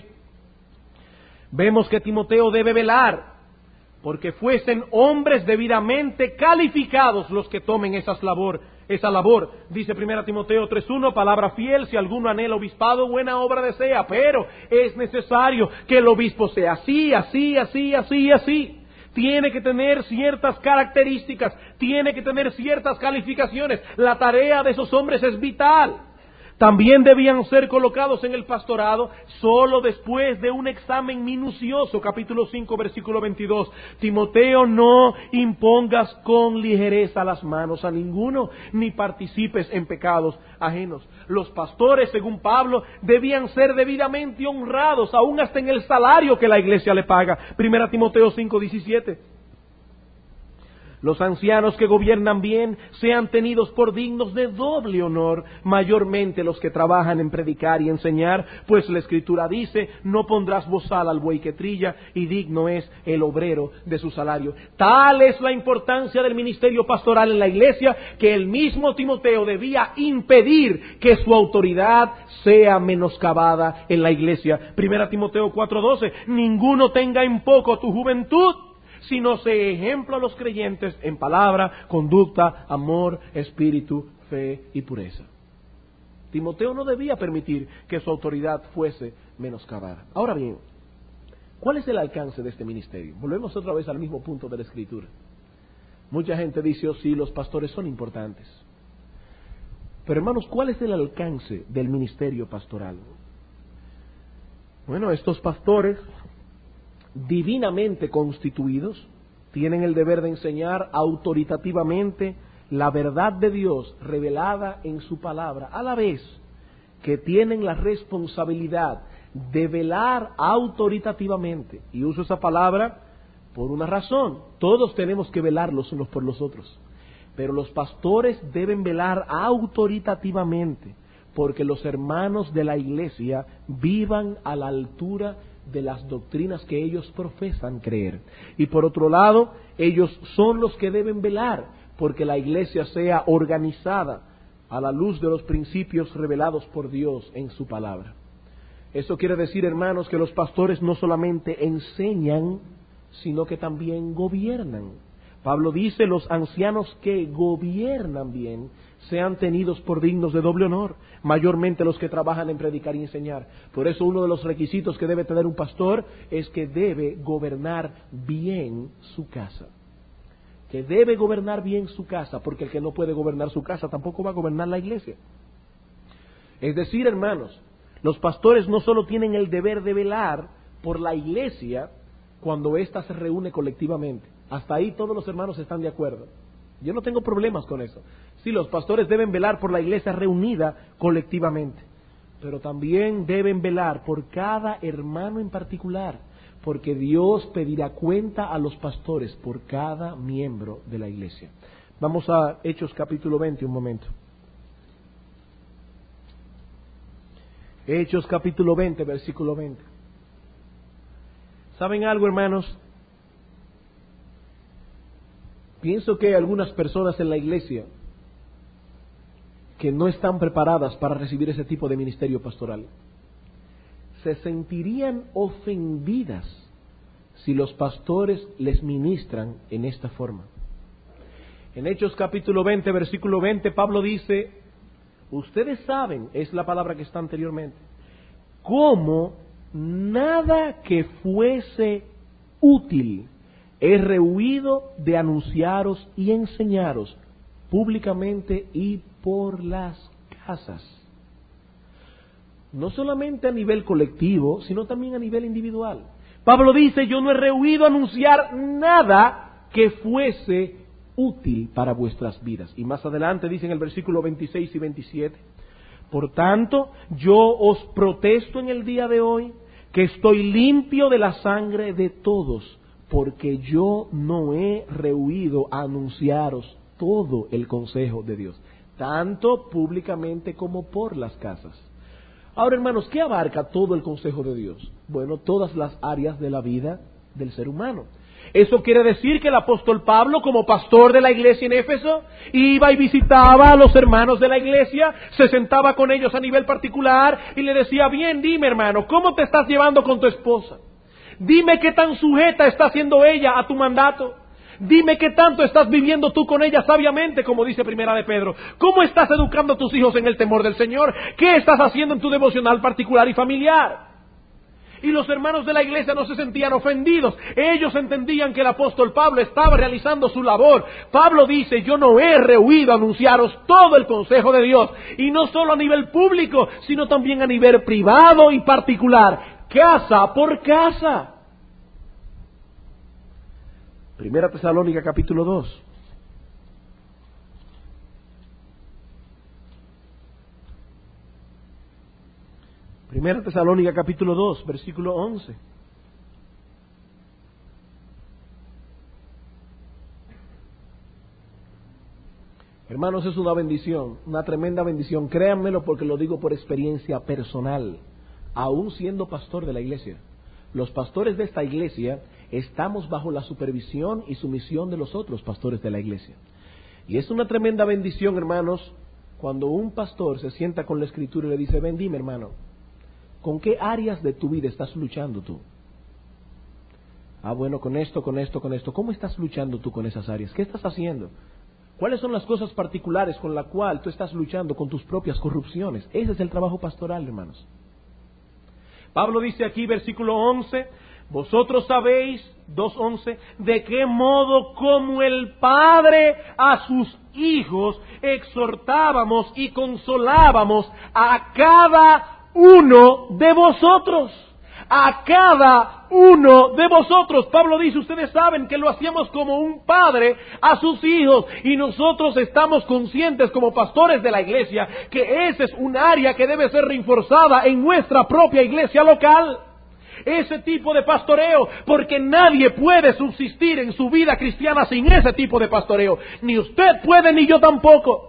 vemos que Timoteo debe velar porque fuesen hombres debidamente calificados los que tomen esas labor, esa labor. Dice Primera Timoteo tres uno, palabra fiel, si alguno anhela obispado, buena obra desea, pero es necesario que el obispo sea así, así, así, así, así. Tiene que tener ciertas características, tiene que tener ciertas calificaciones. La tarea de esos hombres es vital. También debían ser colocados en el pastorado solo después de un examen minucioso. Capítulo cinco, versículo veintidós. Timoteo, no impongas con ligereza las manos a ninguno, ni participes en pecados ajenos. Los pastores, según Pablo, debían ser debidamente honrados, aún hasta en el salario que la iglesia le paga. Primera Timoteo cinco, diecisiete. Los ancianos que gobiernan bien sean tenidos por dignos de doble honor, mayormente los que trabajan en predicar y enseñar, pues la Escritura dice, no pondrás bozal al buey que trilla, y digno es el obrero de su salario. Tal es la importancia del ministerio pastoral en la iglesia, que el mismo Timoteo debía impedir que su autoridad sea menoscabada en la iglesia. Primera Timoteo cuatro doce, ninguno tenga en poco tu juventud, sino sé ejemplo a los creyentes en palabra, conducta, amor, espíritu, fe y pureza. Timoteo no debía permitir que su autoridad fuese menoscabada. Ahora bien, ¿cuál es el alcance de este ministerio? Volvemos otra vez al mismo punto de la Escritura. Mucha gente dice, oh sí, los pastores son importantes. Pero hermanos, ¿cuál es el alcance del ministerio pastoral? Bueno, estos pastores divinamente constituidos tienen el deber de enseñar autoritativamente la verdad de Dios revelada en su palabra, a la vez que tienen la responsabilidad de velar autoritativamente, y uso esa palabra por una razón. Todos tenemos que velar los unos por los otros, pero los pastores deben velar autoritativamente porque los hermanos de la iglesia vivan a la altura de las doctrinas que ellos profesan creer. Y por otro lado, ellos son los que deben velar porque la iglesia sea organizada a la luz de los principios revelados por Dios en su palabra. Eso quiere decir, hermanos, que los pastores no solamente enseñan, sino que también gobiernan. Pablo dice, los ancianos que gobiernan bien sean tenidos por dignos de doble honor, mayormente los que trabajan en predicar y enseñar. Por eso uno de los requisitos que debe tener un pastor es que debe gobernar bien su casa. Que debe gobernar bien su casa, porque el que no puede gobernar su casa tampoco va a gobernar la iglesia. Es decir, hermanos, los pastores no solo tienen el deber de velar por la iglesia, cuando ésta se reúne colectivamente. Hasta ahí todos los hermanos están de acuerdo. Yo no tengo problemas con eso. Sí, los pastores deben velar por la iglesia reunida colectivamente, pero también deben velar por cada hermano en particular, porque Dios pedirá cuenta a los pastores por cada miembro de la iglesia. Vamos a Hechos capítulo veinte un momento. Hechos capítulo veinte, versículo veinte. ¿Saben algo, hermanos? Pienso que hay algunas personas en la iglesia que no están preparadas para recibir ese tipo de ministerio pastoral. Se sentirían ofendidas si los pastores les ministran en esta forma. En Hechos capítulo veinte, versículo veinte, Pablo dice, ustedes saben, es la palabra que está anteriormente, cómo nada que fuese útil he rehuido de anunciaros y enseñaros públicamente y por las casas. No solamente a nivel colectivo, sino también a nivel individual. Pablo dice, yo no he rehuido anunciar nada que fuese útil para vuestras vidas. Y más adelante dice en el versículo veintiséis y veintisiete, por tanto, yo os protesto en el día de hoy que estoy limpio de la sangre de todos, porque yo no he rehuido a anunciaros todo el consejo de Dios, tanto públicamente como por las casas. Ahora, hermanos, ¿qué abarca todo el consejo de Dios? Bueno, todas las áreas de la vida del ser humano. Eso quiere decir que el apóstol Pablo, como pastor de la iglesia en Éfeso, iba y visitaba a los hermanos de la iglesia, se sentaba con ellos a nivel particular y le decía, bien, dime hermano, ¿cómo te estás llevando con tu esposa? Dime qué tan sujeta está siendo ella a tu mandato. Dime qué tanto estás viviendo tú con ella sabiamente, como dice Primera de Pedro. ¿Cómo estás educando a tus hijos en el temor del Señor? ¿Qué estás haciendo en tu devocional particular y familiar? Y los hermanos de la iglesia no se sentían ofendidos. Ellos entendían que el apóstol Pablo estaba realizando su labor. Pablo dice, yo no he rehuido anunciaros todo el consejo de Dios. Y no solo a nivel público, sino también a nivel privado y particular. Casa por casa. Primera Tesalónica capítulo dos. Primera Tesalónica capítulo dos, versículo once. Hermanos, es una bendición, una tremenda bendición. Créanmelo porque lo digo por experiencia personal. Aún siendo pastor de la iglesia, los pastores de esta iglesia estamos bajo la supervisión y sumisión de los otros pastores de la iglesia. Y es una tremenda bendición, hermanos, cuando un pastor se sienta con la Escritura y le dice, ven, dime, hermano, ¿con qué áreas de tu vida estás luchando tú? Ah, bueno, con esto, con esto, con esto. ¿Cómo estás luchando tú con esas áreas? ¿Qué estás haciendo? ¿Cuáles son las cosas particulares con las cuales tú estás luchando con tus propias corrupciones? Ese es el trabajo pastoral, hermanos. Pablo dice aquí, versículo once, vosotros sabéis, dos once, de qué modo como el Padre a sus hijos exhortábamos y consolábamos a cada uno de vosotros. A cada uno de vosotros. Pablo dice, ustedes saben que lo hacíamos como un padre a sus hijos, y nosotros estamos conscientes como pastores de la iglesia que ese es un área que debe ser reforzada en nuestra propia iglesia local. Ese tipo de pastoreo, porque nadie puede subsistir en su vida cristiana sin ese tipo de pastoreo. Ni usted puede, ni yo tampoco.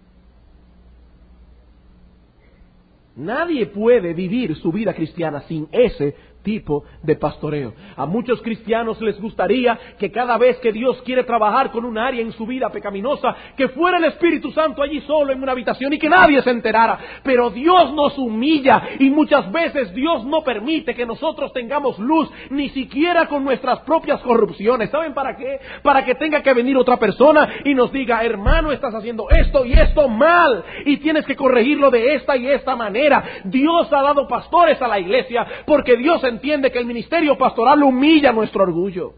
Nadie puede vivir su vida cristiana sin ese tipo de pastoreo. A muchos cristianos les gustaría que cada vez que Dios quiere trabajar con un área en su vida pecaminosa, que fuera el Espíritu Santo allí solo en una habitación y que nadie se enterara. Pero Dios nos humilla y muchas veces Dios no permite que nosotros tengamos luz, ni siquiera con nuestras propias corrupciones. ¿Saben para qué? Para que tenga que venir otra persona y nos diga, hermano, estás haciendo esto y esto mal y tienes que corregirlo de esta y esta manera. Dios ha dado pastores a la iglesia porque Dios entiende que el ministerio pastoral humilla nuestro orgullo.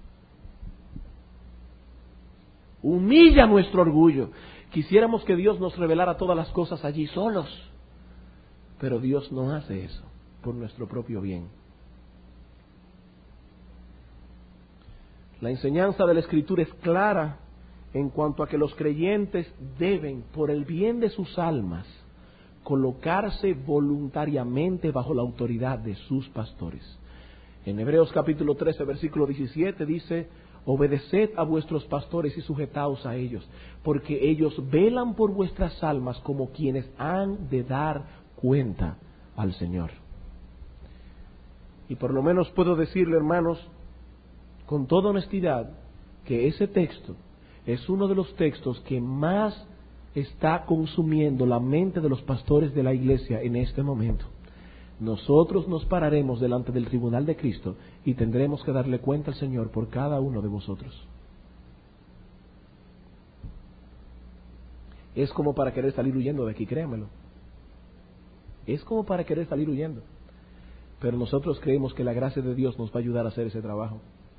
Humilla nuestro orgullo. Quisiéramos que Dios nos revelara todas las cosas allí solos, pero Dios no hace eso por nuestro propio bien. La enseñanza de la Escritura es clara en cuanto a que los creyentes deben, por el bien de sus almas, colocarse voluntariamente bajo la autoridad de sus pastores. En Hebreos capítulo trece, versículo diecisiete dice: obedeced a vuestros pastores y sujetaos a ellos, porque ellos velan por vuestras almas como quienes han de dar cuenta al Señor. Y por lo menos puedo decirle, hermanos, con toda honestidad, que ese texto es uno de los textos que más está consumiendo la mente de los pastores de la iglesia en este momento. Nosotros nos pararemos delante del tribunal de Cristo y tendremos que darle cuenta al Señor por cada uno de vosotros. Es como para querer salir huyendo de aquí, créanmelo. Es como para querer salir huyendo. Pero nosotros creemos que la gracia de Dios nos va a ayudar a hacer ese trabajo.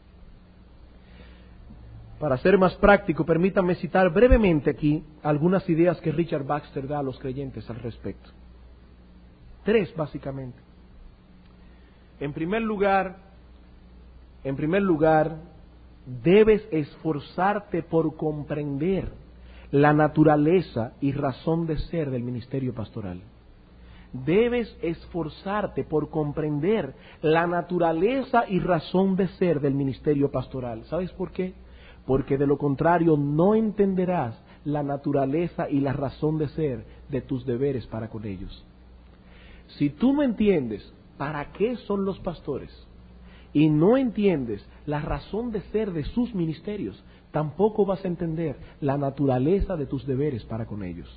Para ser más práctico, permítanme citar brevemente aquí algunas ideas que Richard Baxter da a los creyentes al respecto. Tres, básicamente. En primer lugar, en primer lugar, debes esforzarte por comprender la naturaleza y razón de ser del ministerio pastoral. Debes esforzarte por comprender la naturaleza y razón de ser del ministerio pastoral. ¿Sabes por qué? Porque de lo contrario no entenderás la naturaleza y la razón de ser de tus deberes para con ellos. Si tú no entiendes para qué son los pastores y no entiendes la razón de ser de sus ministerios, tampoco vas a entender la naturaleza de tus deberes para con ellos.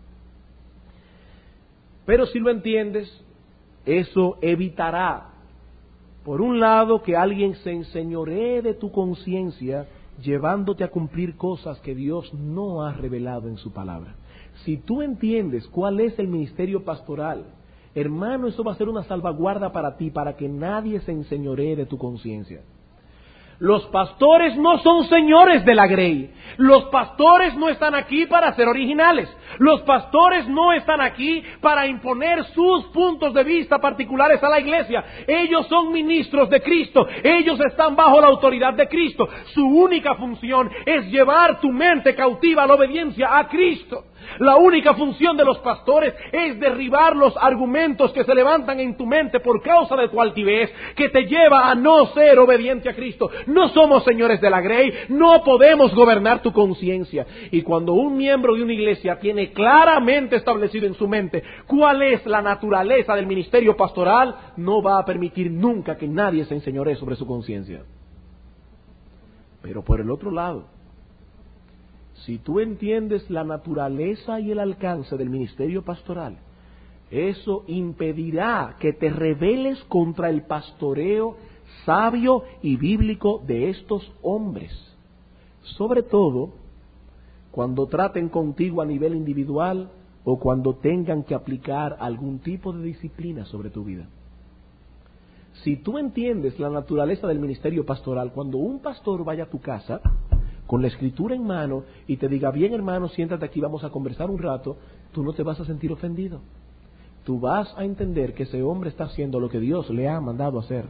Pero si lo entiendes, eso evitará, por un lado, que alguien se enseñoree de tu conciencia, llevándote a cumplir cosas que Dios no ha revelado en su palabra. Si tú entiendes cuál es el ministerio pastoral, hermano, eso va a ser una salvaguarda para ti, para que nadie se enseñoree de tu conciencia. Los pastores no son señores de la grey. Los pastores no están aquí para ser originales. Los pastores no están aquí para imponer sus puntos de vista particulares a la iglesia. Ellos son ministros de Cristo. Ellos están bajo la autoridad de Cristo. Su única función es llevar tu mente cautiva a la obediencia a Cristo. La única función de los pastores es derribar los argumentos que se levantan en tu mente por causa de tu altivez, que te lleva a no ser obediente a Cristo. No somos señores de la grey, no podemos gobernar tu conciencia. Y cuando un miembro de una iglesia tiene claramente establecido en su mente cuál es la naturaleza del ministerio pastoral, no va a permitir nunca que nadie se enseñoree sobre su conciencia. Pero por el otro lado, si tú entiendes la naturaleza y el alcance del ministerio pastoral, eso impedirá que te rebeles contra el pastoreo sabio y bíblico de estos hombres, sobre todo cuando traten contigo a nivel individual o cuando tengan que aplicar algún tipo de disciplina sobre tu vida. Si tú entiendes la naturaleza del ministerio pastoral, cuando un pastor vaya a tu casa con la escritura en mano y te diga: bien, hermano, siéntate aquí, vamos a conversar un rato, tú no te vas a sentir ofendido. Tú vas a entender que ese hombre está haciendo lo que Dios le ha mandado hacer.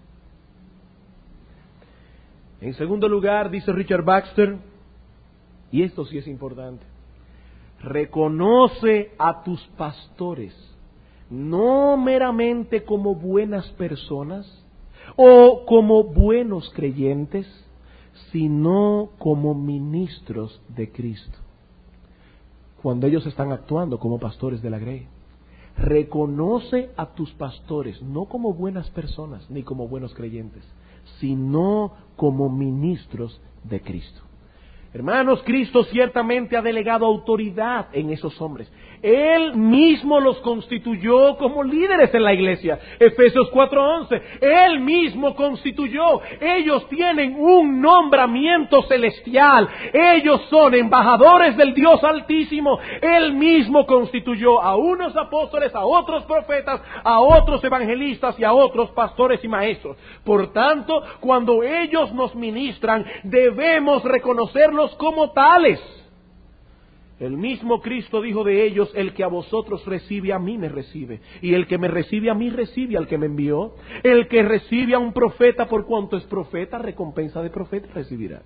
En segundo lugar, dice Richard Baxter, y esto sí es importante: reconoce a tus pastores no meramente como buenas personas o como buenos creyentes, sino como ministros de Cristo, cuando ellos están actuando como pastores de la grey. Reconoce a tus pastores no como buenas personas ni como buenos creyentes, sino como ministros de Cristo. Hermanos, Cristo ciertamente ha delegado autoridad en esos hombres. Él mismo los constituyó como líderes en la iglesia. Efesios cuatro once. Él mismo constituyó. Ellos tienen un nombramiento celestial. Ellos son embajadores del Dios Altísimo. Él mismo constituyó a unos apóstoles, a otros profetas, a otros evangelistas y a otros pastores y maestros. Por tanto, cuando ellos nos ministran, debemos reconocerlos como tales. El mismo Cristo dijo de ellos: el que a vosotros recibe, a mí me recibe. Y el que me recibe a mí, recibe al que me envió. El que recibe a un profeta por cuanto es profeta, recompensa de profeta recibirá.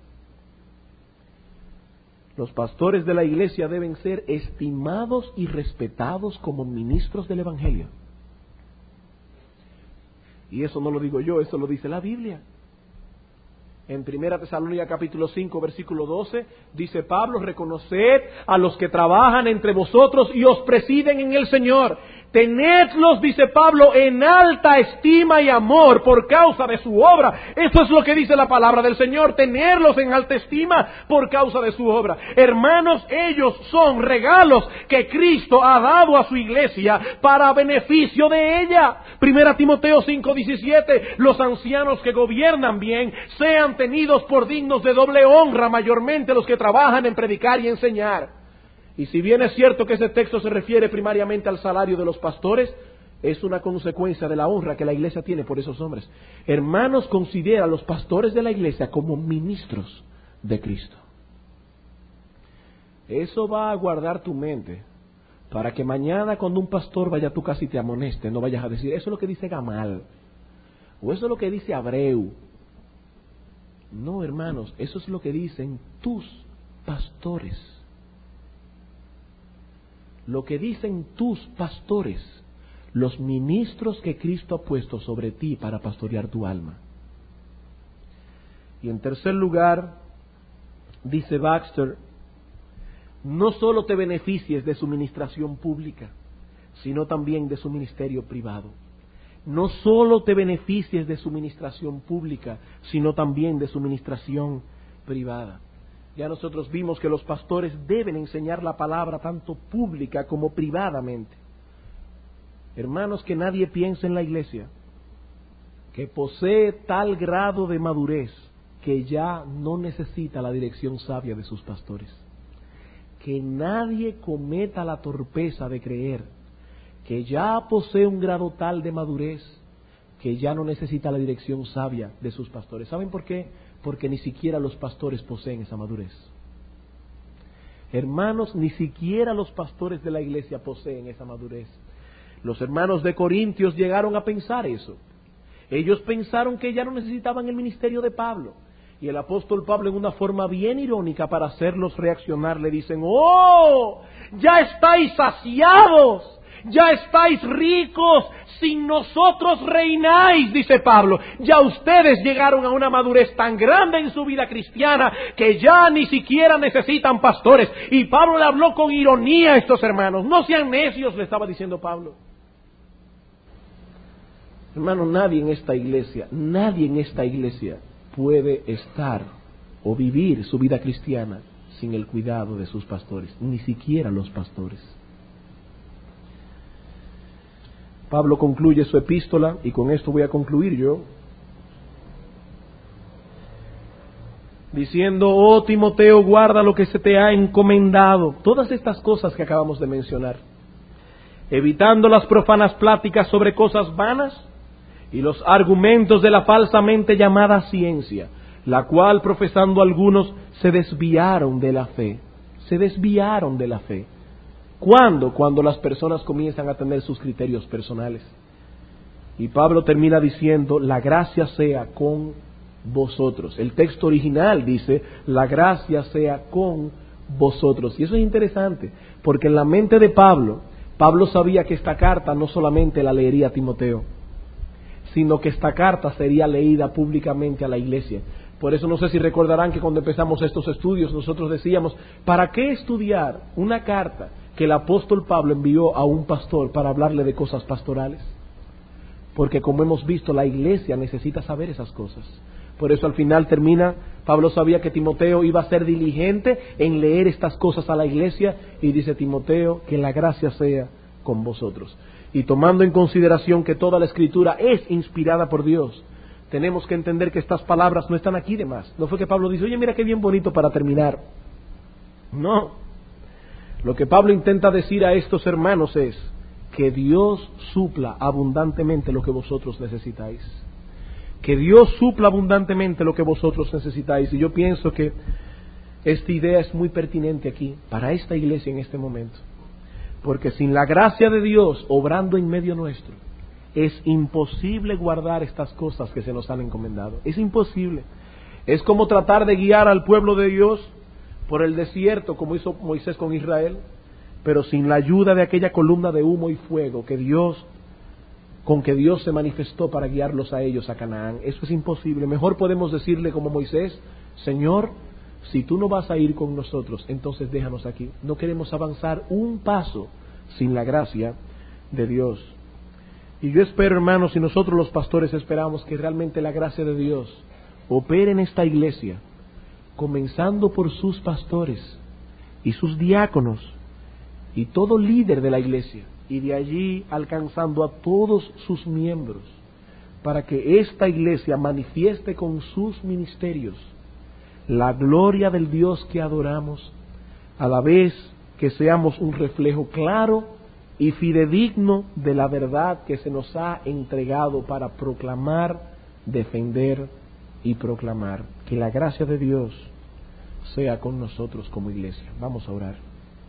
Los pastores de la iglesia deben ser estimados y respetados como ministros del Evangelio. Y eso no lo digo yo, eso lo dice la Biblia. En Primera Tesalónica capítulo cinco, versículo doce, dice Pablo: reconoced a los que trabajan entre vosotros y os presiden en el Señor. Tenedlos, dice Pablo, en alta estima y amor por causa de su obra. Eso es lo que dice la palabra del Señor: tenerlos en alta estima por causa de su obra. Hermanos, ellos son regalos que Cristo ha dado a su iglesia para beneficio de ella. Primera Timoteo cinco diecisiete, los ancianos que gobiernan bien sean tenidos por dignos de doble honra, mayormente los que trabajan en predicar y enseñar. Y si bien es cierto que ese texto se refiere primariamente al salario de los pastores, es una consecuencia de la honra que la iglesia tiene por esos hombres. Hermanos, considera a los pastores de la iglesia como ministros de Cristo. Eso va a guardar tu mente para que mañana cuando un pastor vaya a tu casa y te amoneste, no vayas a decir: eso es lo que dice Gamal, o eso es lo que dice Abreu. No, hermanos, eso es lo que dicen tus pastores. Lo que dicen tus pastores, los ministros que Cristo ha puesto sobre ti para pastorear tu alma. Y en tercer lugar, dice Baxter: no solo te beneficies de su ministración pública, sino también de su ministerio privado. No solo te beneficies de su ministración pública, sino también de su ministración privada. Ya nosotros vimos que los pastores deben enseñar la palabra tanto pública como privadamente. Hermanos, que nadie piense en la iglesia que posee tal grado de madurez que ya no necesita la dirección sabia de sus pastores. Que nadie cometa la torpeza de creer que ya posee un grado tal de madurez que ya no necesita la dirección sabia de sus pastores. ¿Saben por qué? Porque ni siquiera los pastores poseen esa madurez. Hermanos, ni siquiera los pastores de la iglesia poseen esa madurez. Los hermanos de Corintios llegaron a pensar eso. Ellos pensaron que ya no necesitaban el ministerio de Pablo. Y el apóstol Pablo, en una forma bien irónica para hacerlos reaccionar, le dicen: ¡oh! ¡Ya estáis saciados! Ya estáis ricos, sin nosotros reináis, dice Pablo. Ya ustedes llegaron a una madurez tan grande en su vida cristiana que ya ni siquiera necesitan pastores. Y Pablo le habló con ironía a estos hermanos. No sean necios, le estaba diciendo Pablo. Hermano, nadie en esta iglesia, nadie en esta iglesia puede estar o vivir su vida cristiana sin el cuidado de sus pastores, ni siquiera los pastores. Pablo concluye su epístola, y con esto voy a concluir yo, diciendo: oh Timoteo, guarda lo que se te ha encomendado. Todas estas cosas que acabamos de mencionar, evitando las profanas pláticas sobre cosas vanas y los argumentos de la falsamente llamada ciencia, la cual profesando algunos se desviaron de la fe. Se desviaron de la fe. ¿Cuándo? Cuando las personas comienzan a tener sus criterios personales. Y Pablo termina diciendo: la gracia sea con vosotros. El texto original dice: la gracia sea con vosotros. Y eso es interesante, porque en la mente de Pablo, Pablo sabía que esta carta no solamente la leería a Timoteo, sino que esta carta sería leída públicamente a la iglesia. Por eso no sé si recordarán que cuando empezamos estos estudios nosotros decíamos: ¿para qué estudiar una carta que el apóstol Pablo envió a un pastor para hablarle de cosas pastorales? Porque como hemos visto, la iglesia necesita saber esas cosas. Por eso al final termina, Pablo sabía que Timoteo iba a ser diligente en leer estas cosas a la iglesia, y dice: Timoteo, que la gracia sea con vosotros. Y tomando en consideración que toda la escritura es inspirada por Dios, tenemos que entender que estas palabras no están aquí de más. No fue que Pablo dice: oye, mira qué bien bonito para terminar. No. Lo que Pablo intenta decir a estos hermanos es que Dios supla abundantemente lo que vosotros necesitáis. Que Dios supla abundantemente lo que vosotros necesitáis. Y yo pienso que esta idea es muy pertinente aquí, para esta iglesia en este momento. Porque sin la gracia de Dios obrando en medio nuestro, es imposible guardar estas cosas que se nos han encomendado. Es imposible. Es como tratar de guiar al pueblo de Dios por el desierto, como hizo Moisés con Israel, pero sin la ayuda de aquella columna de humo y fuego que Dios, con que Dios se manifestó para guiarlos a ellos a Canaán. Eso es imposible. Mejor podemos decirle como Moisés: Señor, si tú no vas a ir con nosotros, entonces déjanos aquí. No queremos avanzar un paso sin la gracia de Dios. Y yo espero, hermanos, y nosotros los pastores esperamos que realmente la gracia de Dios opere en esta iglesia, comenzando por sus pastores y sus diáconos y todo líder de la iglesia, y de allí alcanzando a todos sus miembros, para que esta iglesia manifieste con sus ministerios la gloria del Dios que adoramos, a la vez que seamos un reflejo claro y fidedigno de la verdad que se nos ha entregado para proclamar, defender y proclamar. Que la gracia de Dios sea con nosotros como iglesia. Vamos a orar.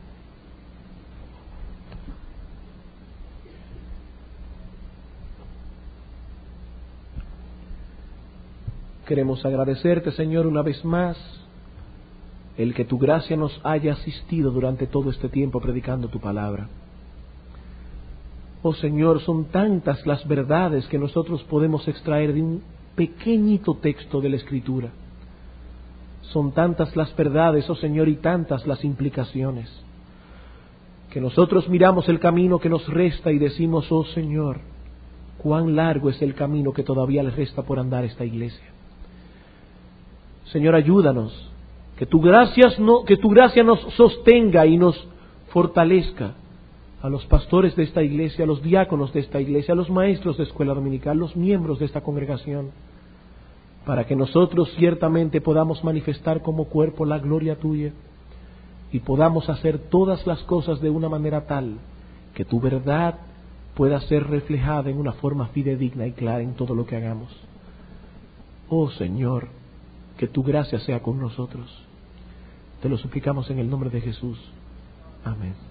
Queremos agradecerte, Señor, una vez más, el que tu gracia nos haya asistido durante todo este tiempo predicando tu palabra. Oh Señor, son tantas las verdades que nosotros podemos extraer de un pequeñito texto de la Escritura. Son tantas las verdades, oh Señor, y tantas las implicaciones, que nosotros miramos el camino que nos resta y decimos: oh Señor, cuán largo es el camino que todavía le resta por andar esta iglesia. Señor, ayúdanos, que tu gracia, no, que tu gracia nos sostenga y nos fortalezca, a los pastores de esta iglesia, a los diáconos de esta iglesia, a los maestros de escuela dominical, los miembros de esta congregación, para que nosotros ciertamente podamos manifestar como cuerpo la gloria tuya y podamos hacer todas las cosas de una manera tal que tu verdad pueda ser reflejada en una forma fidedigna y clara en todo lo que hagamos. Oh Señor, que tu gracia sea con nosotros. Te lo suplicamos en el nombre de Jesús. Amén.